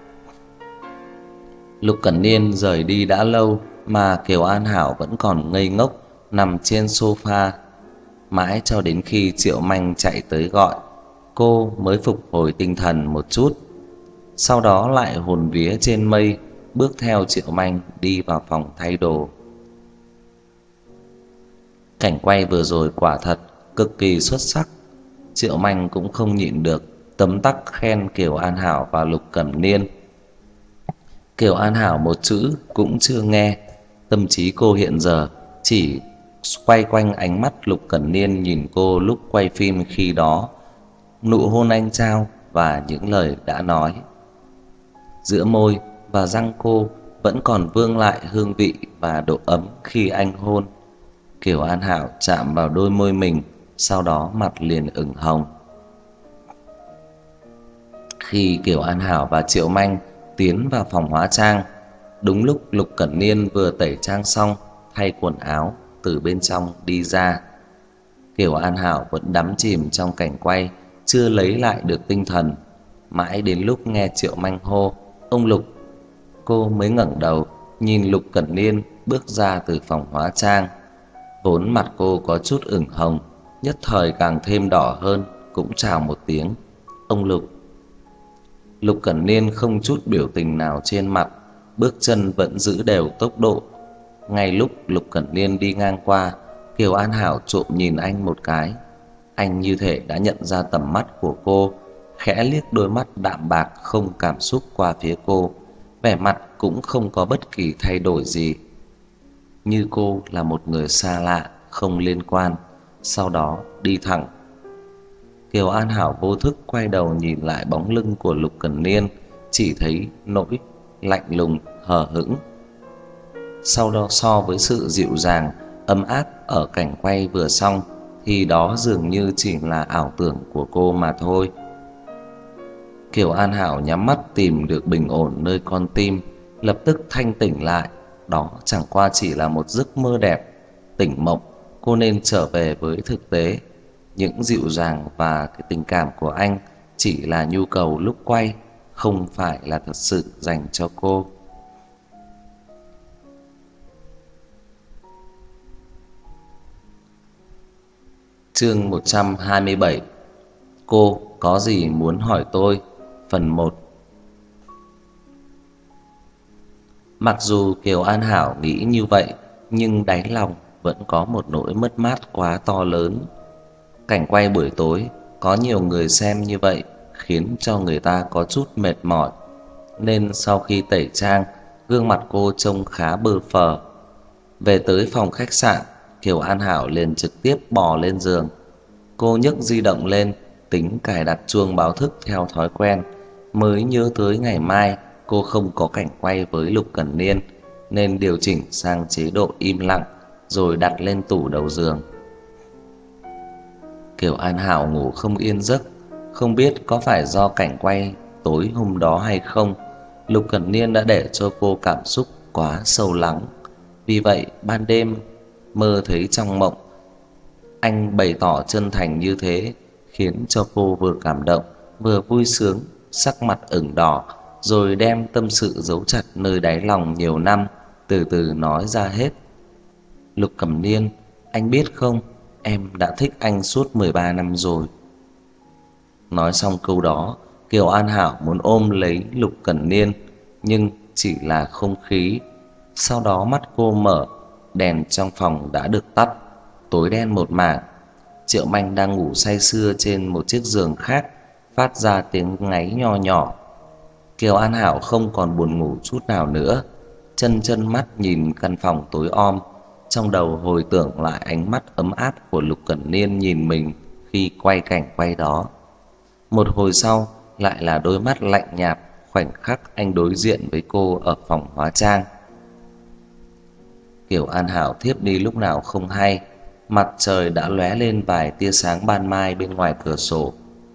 Speaker 1: Lục Cẩn Niên rời đi đã lâu mà Kiều An Hảo vẫn còn ngây ngốc nằm trên sofa. Mãi cho đến khi Triệu Manh chạy tới gọi, cô mới phục hồi tinh thần một chút. Sau đó lại hồn vía trên mây bước theo Triệu Manh đi vào phòng thay đồ. Cảnh quay vừa rồi quả thật cực kỳ xuất sắc. Triệu Manh cũng không nhịn được, tấm tắc khen Kiều An Hảo và Lục Cẩn Niên. Kiều An Hảo một chữ cũng chưa nghe, tâm trí cô hiện giờ chỉ quay quanh ánh mắt Lục Cẩn Niên nhìn cô lúc quay phim khi đó, nụ hôn anh trao và những lời đã nói. Giữa môi và răng cô vẫn còn vương lại hương vị và độ ấm khi anh hôn. Kiều An Hảo chạm vào đôi môi mình, sau đó mặt liền ửng hồng. Khi Kiều An Hảo và Triệu Manh tiến vào phòng hóa trang, đúng lúc Lục Cẩn Niên vừa tẩy trang xong, thay quần áo từ bên trong đi ra. Kiều An Hảo vẫn đắm chìm trong cảnh quay, chưa lấy lại được tinh thần. Mãi đến lúc nghe Triệu Manh hô "Ông Lục", cô mới ngẩng đầu nhìn Lục Cẩn Niên bước ra từ phòng hóa trang. Vốn mặt cô có chút ửng hồng, nhất thời càng thêm đỏ hơn, cũng chào một tiếng "Ông Lục". Lục Cẩn Niên không chút biểu tình nào trên mặt, bước chân vẫn giữ đều tốc độ. Ngay lúc Lục Cẩn Niên đi ngang qua, Kiều An Hảo trộm nhìn anh một cái. Anh như thể đã nhận ra tầm mắt của cô, khẽ liếc đôi mắt đạm bạc không cảm xúc qua phía cô, vẻ mặt cũng không có bất kỳ thay đổi gì, như cô là một người xa lạ không liên quan. Sau đó đi thẳng. Kiều An Hảo vô thức quay đầu nhìn lại bóng lưng của Lục Cẩn Niên, chỉ thấy nỗi lạnh lùng hờ hững. Sau đó, so với sự dịu dàng ấm áp ở cảnh quay vừa xong, thì đó dường như chỉ là ảo tưởng của cô mà thôi. Kiều An Hảo nhắm mắt tìm được bình ổn nơi con tim, lập tức thanh tỉnh lại. Đó chẳng qua chỉ là một giấc mơ đẹp. Tỉnh mộng, cô nên trở về với thực tế. Những dịu dàng và cái tình cảm của anh chỉ là nhu cầu lúc quay, không phải là thật sự dành cho cô. Chương một trăm hai mươi bảy. Cô có gì muốn hỏi tôi? Phần một. Mặc dù Kiều An Hảo nghĩ như vậy, nhưng đáy lòng vẫn có một nỗi mất mát quá to lớn. Cảnh quay buổi tối có nhiều người xem như vậy khiến cho người ta có chút mệt mỏi, nên sau khi tẩy trang, gương mặt cô trông khá bơ phờ. Về tới phòng khách sạn, Kiều An Hảo liền trực tiếp bò lên giường. Cô nhấc di động lên, tính cài đặt chuông báo thức theo thói quen, mới nhớ tới ngày mai cô không có cảnh quay với Lục Cẩn Niên, nên điều chỉnh sang chế độ im lặng rồi đặt lên tủ đầu giường. Kiều An Hảo ngủ không yên giấc, không biết có phải do cảnh quay tối hôm đó hay không, Lục Cẩn Niên đã để cho cô cảm xúc quá sâu lắng. Vì vậy ban đêm mơ thấy trong mộng anh bày tỏ chân thành như thế, khiến cho cô vừa cảm động vừa vui sướng, sắc mặt ửng đỏ, rồi đem tâm sự giấu chặt nơi đáy lòng nhiều năm từ từ nói ra hết. "Lục Cẩn Niên, anh biết không, em đã thích anh suốt mười ba năm rồi." Nói xong câu đó, Kiều An Hảo muốn ôm lấy Lục Cẩn Niên, nhưng chỉ là không khí. Sau đó mắt cô mở, đèn trong phòng đã được tắt, tối đen một mảng. Triệu Manh đang ngủ say sưa trên một chiếc giường khác, phát ra tiếng ngáy nho nhỏ. Kiều An Hảo không còn buồn ngủ chút nào nữa, chân chân mắt nhìn căn phòng tối om, trong đầu hồi tưởng lại ánh mắt ấm áp của Lục Cẩn Niên nhìn mình khi quay cảnh quay đó. Một hồi sau lại là đôi mắt lạnh nhạt khoảnh khắc anh đối diện với cô ở phòng hóa trang. Kiều An Hảo thiếp đi lúc nào không hay, mặt trời đã lóe lên vài tia sáng ban mai bên ngoài cửa sổ.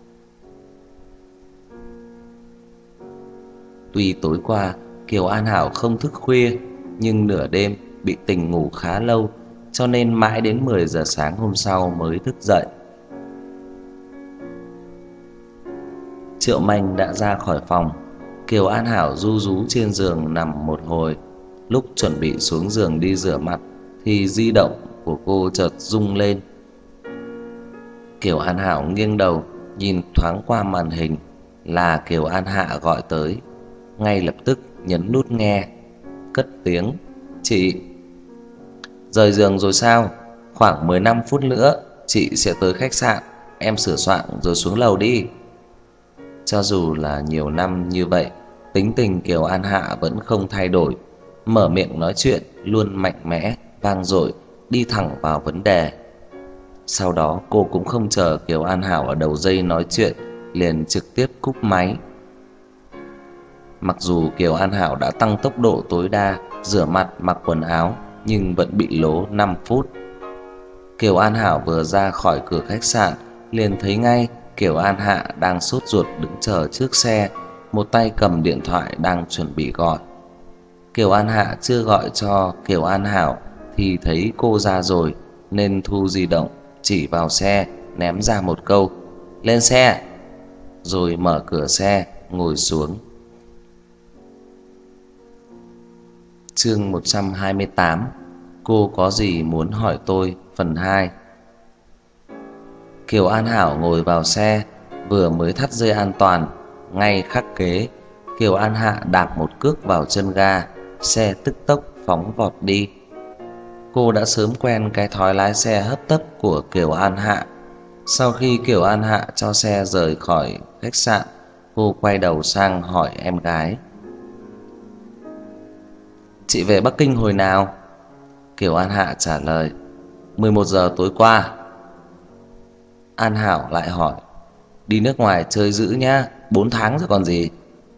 Speaker 1: Tuy tối qua Kiều An Hảo không thức khuya, nhưng nửa đêm bị tỉnh ngủ khá lâu, cho nên mãi đến mười giờ sáng hôm sau mới thức dậy. Triệu Manh đã ra khỏi phòng, Kiều An Hảo ru rú trên giường nằm một hồi. Lúc chuẩn bị xuống giường đi rửa mặt thì di động của cô chợt rung lên. Kiều An Hảo nghiêng đầu nhìn thoáng qua màn hình, là Kiều An Hạ gọi tới. Ngay lập tức nhấn nút nghe, cất tiếng: "Chị rời giường rồi sao? Khoảng mười lăm phút nữa chị sẽ tới khách sạn, em sửa soạn rồi xuống lầu đi. Cho dù là nhiều năm như vậy, tính tình Kiều An Hạ vẫn không thay đổi. Mở miệng nói chuyện luôn mạnh mẽ, vang dội, đi thẳng vào vấn đề. Sau đó cô cũng không chờ Kiều An Hảo ở đầu dây nói chuyện, liền trực tiếp cúp máy. Mặc dù Kiều An Hảo đã tăng tốc độ tối đa, rửa mặt, mặc quần áo, nhưng vẫn bị lố năm phút. Kiều An Hảo vừa ra khỏi cửa khách sạn, liền thấy ngay Kiều An Hạ đang sốt ruột đứng chờ trước xe, một tay cầm điện thoại đang chuẩn bị gọi. Kiều An Hạ chưa gọi cho Kiều An Hảo thì thấy cô ra rồi, nên thu di động, chỉ vào xe, ném ra một câu: "Lên xe!" Rồi mở cửa xe, ngồi xuống. Chương một trăm hai mươi tám. Cô có gì muốn hỏi tôi, phần hai. Kiều An Hảo ngồi vào xe, vừa mới thắt dây an toàn, ngay khắc kế, Kiều An Hạ đạp một cước vào chân ga, xe tức tốc phóng vọt đi. Cô đã sớm quen cái thói lái xe hấp tấp của Kiều An Hạ. Sau khi Kiều An Hạ cho xe rời khỏi khách sạn, cô quay đầu sang hỏi em gái: "Chị về Bắc Kinh hồi nào?" Kiều An Hạ trả lời: mười một giờ tối qua." An Hảo lại hỏi: "Đi nước ngoài chơi dữ nhá, bốn tháng rồi còn gì."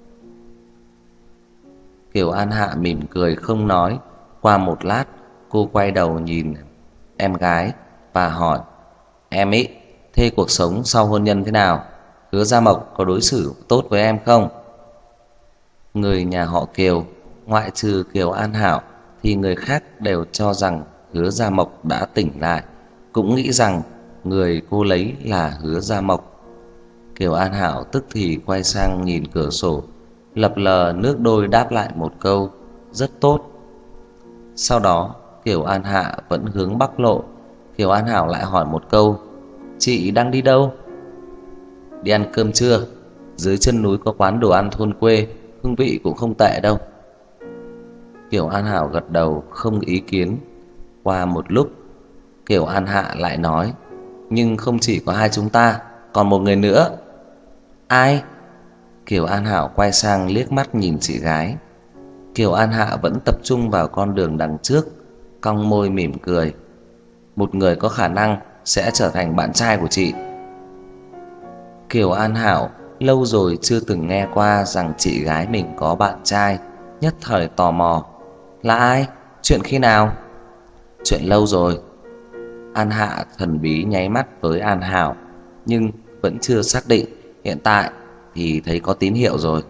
Speaker 1: Kiều An Hạ mỉm cười không nói. Qua một lát, cô quay đầu nhìn em gái và hỏi: "Em ý, thế cuộc sống sau hôn nhân thế nào? Hứa Gia Mộc có đối xử tốt với em không?" Người nhà họ Kiều, ngoại trừ Kiều An Hảo thì người khác đều cho rằng Hứa Gia Mộc đã tỉnh lại, cũng nghĩ rằng người cô lấy là Hứa Gia Mộc. Kiều An Hảo tức thì quay sang nhìn cửa sổ, lập lờ nước đôi đáp lại một câu: "Rất tốt." Sau đó Kiều An Hạ vẫn hướng Bắc lộ. Kiều An Hảo lại hỏi một câu: "Chị đang đi đâu?" "Đi ăn cơm trưa, dưới chân núi có quán đồ ăn thôn quê, hương vị cũng không tệ đâu." Kiều An Hảo gật đầu không ý kiến. Qua một lúc, Kiều An Hạ lại nói: "Nhưng không chỉ có hai chúng ta, còn một người nữa." "Ai?" Kiều An Hảo quay sang liếc mắt nhìn chị gái. Kiều An Hạ vẫn tập trung vào con đường đằng trước, cong môi mỉm cười: "Một người có khả năng sẽ trở thành bạn trai của chị." Kiều An Hảo lâu rồi chưa từng nghe qua rằng chị gái mình có bạn trai, nhất thời tò mò: "Là ai? Chuyện khi nào?" "Chuyện lâu rồi." An Hạ thần bí nháy mắt với An Hảo, nhưng vẫn chưa xác định. "Hiện tại thì thấy có tín hiệu rồi."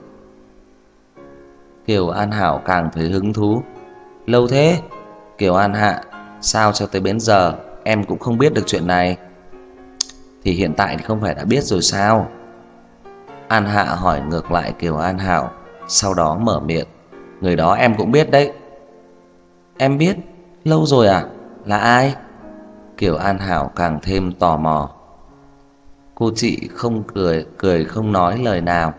Speaker 1: Kiều An Hảo càng thấy hứng thú: "Lâu thế? Kiều An Hạ, sao cho tới bấy giờ em cũng không biết được chuyện này?" "Thì hiện tại thì không phải đã biết rồi sao?" An Hạ hỏi ngược lại Kiều An Hảo, sau đó mở miệng: "Người đó em cũng biết đấy." "Em biết? Lâu rồi à? Là ai?" Kiều An Hảo càng thêm tò mò. Cô chị không cười, cười không nói lời nào.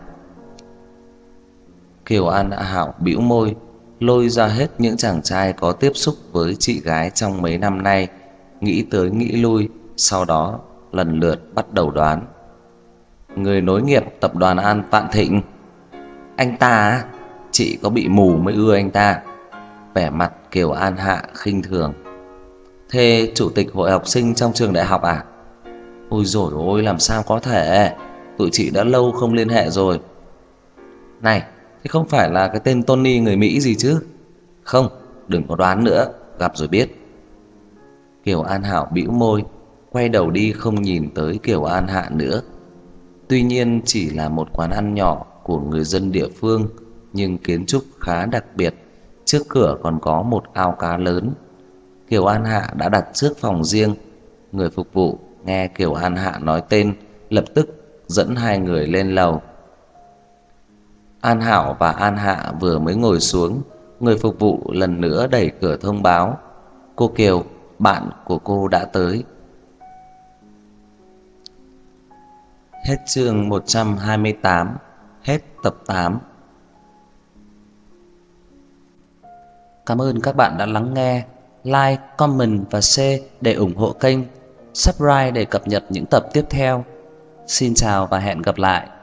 Speaker 1: Kiều An Hảo bĩu môi, lôi ra hết những chàng trai có tiếp xúc với chị gái trong mấy năm nay, nghĩ tới nghĩ lui, sau đó lần lượt bắt đầu đoán. "Người nối nghiệp tập đoàn An Vạn Thịnh." "Anh ta á? Chị có bị mù mới ưa anh ta." Vẻ mặt Kiều An Hạ khinh thường. "Thế chủ tịch hội học sinh trong trường đại học à?" "Ôi dồi ôi, làm sao có thể, tụi chị đã lâu không liên hệ rồi." "Này, thế không phải là cái tên Tony người Mỹ gì chứ?" "Không, đừng có đoán nữa, gặp rồi biết." Kiều An Hảo bĩu môi, quay đầu đi không nhìn tới Kiều An Hạ nữa. Tuy nhiên chỉ là một quán ăn nhỏ của người dân địa phương, nhưng kiến trúc khá đặc biệt. Trước cửa còn có một ao cá lớn. Kiều An Hạ đã đặt trước phòng riêng. Người phục vụ nghe Kiều An Hạ nói tên, lập tức dẫn hai người lên lầu. An Hảo và An Hạ vừa mới ngồi xuống, người phục vụ lần nữa đẩy cửa thông báo: "Cô Kiều, bạn của cô đã tới." Hết chương một trăm hai mươi tám, hết tập tám. Cảm ơn các bạn đã lắng nghe. Like, comment và share để ủng hộ kênh.
Speaker 2: subscribe để cập nhật những tập tiếp theo. Xin chào và hẹn gặp lại.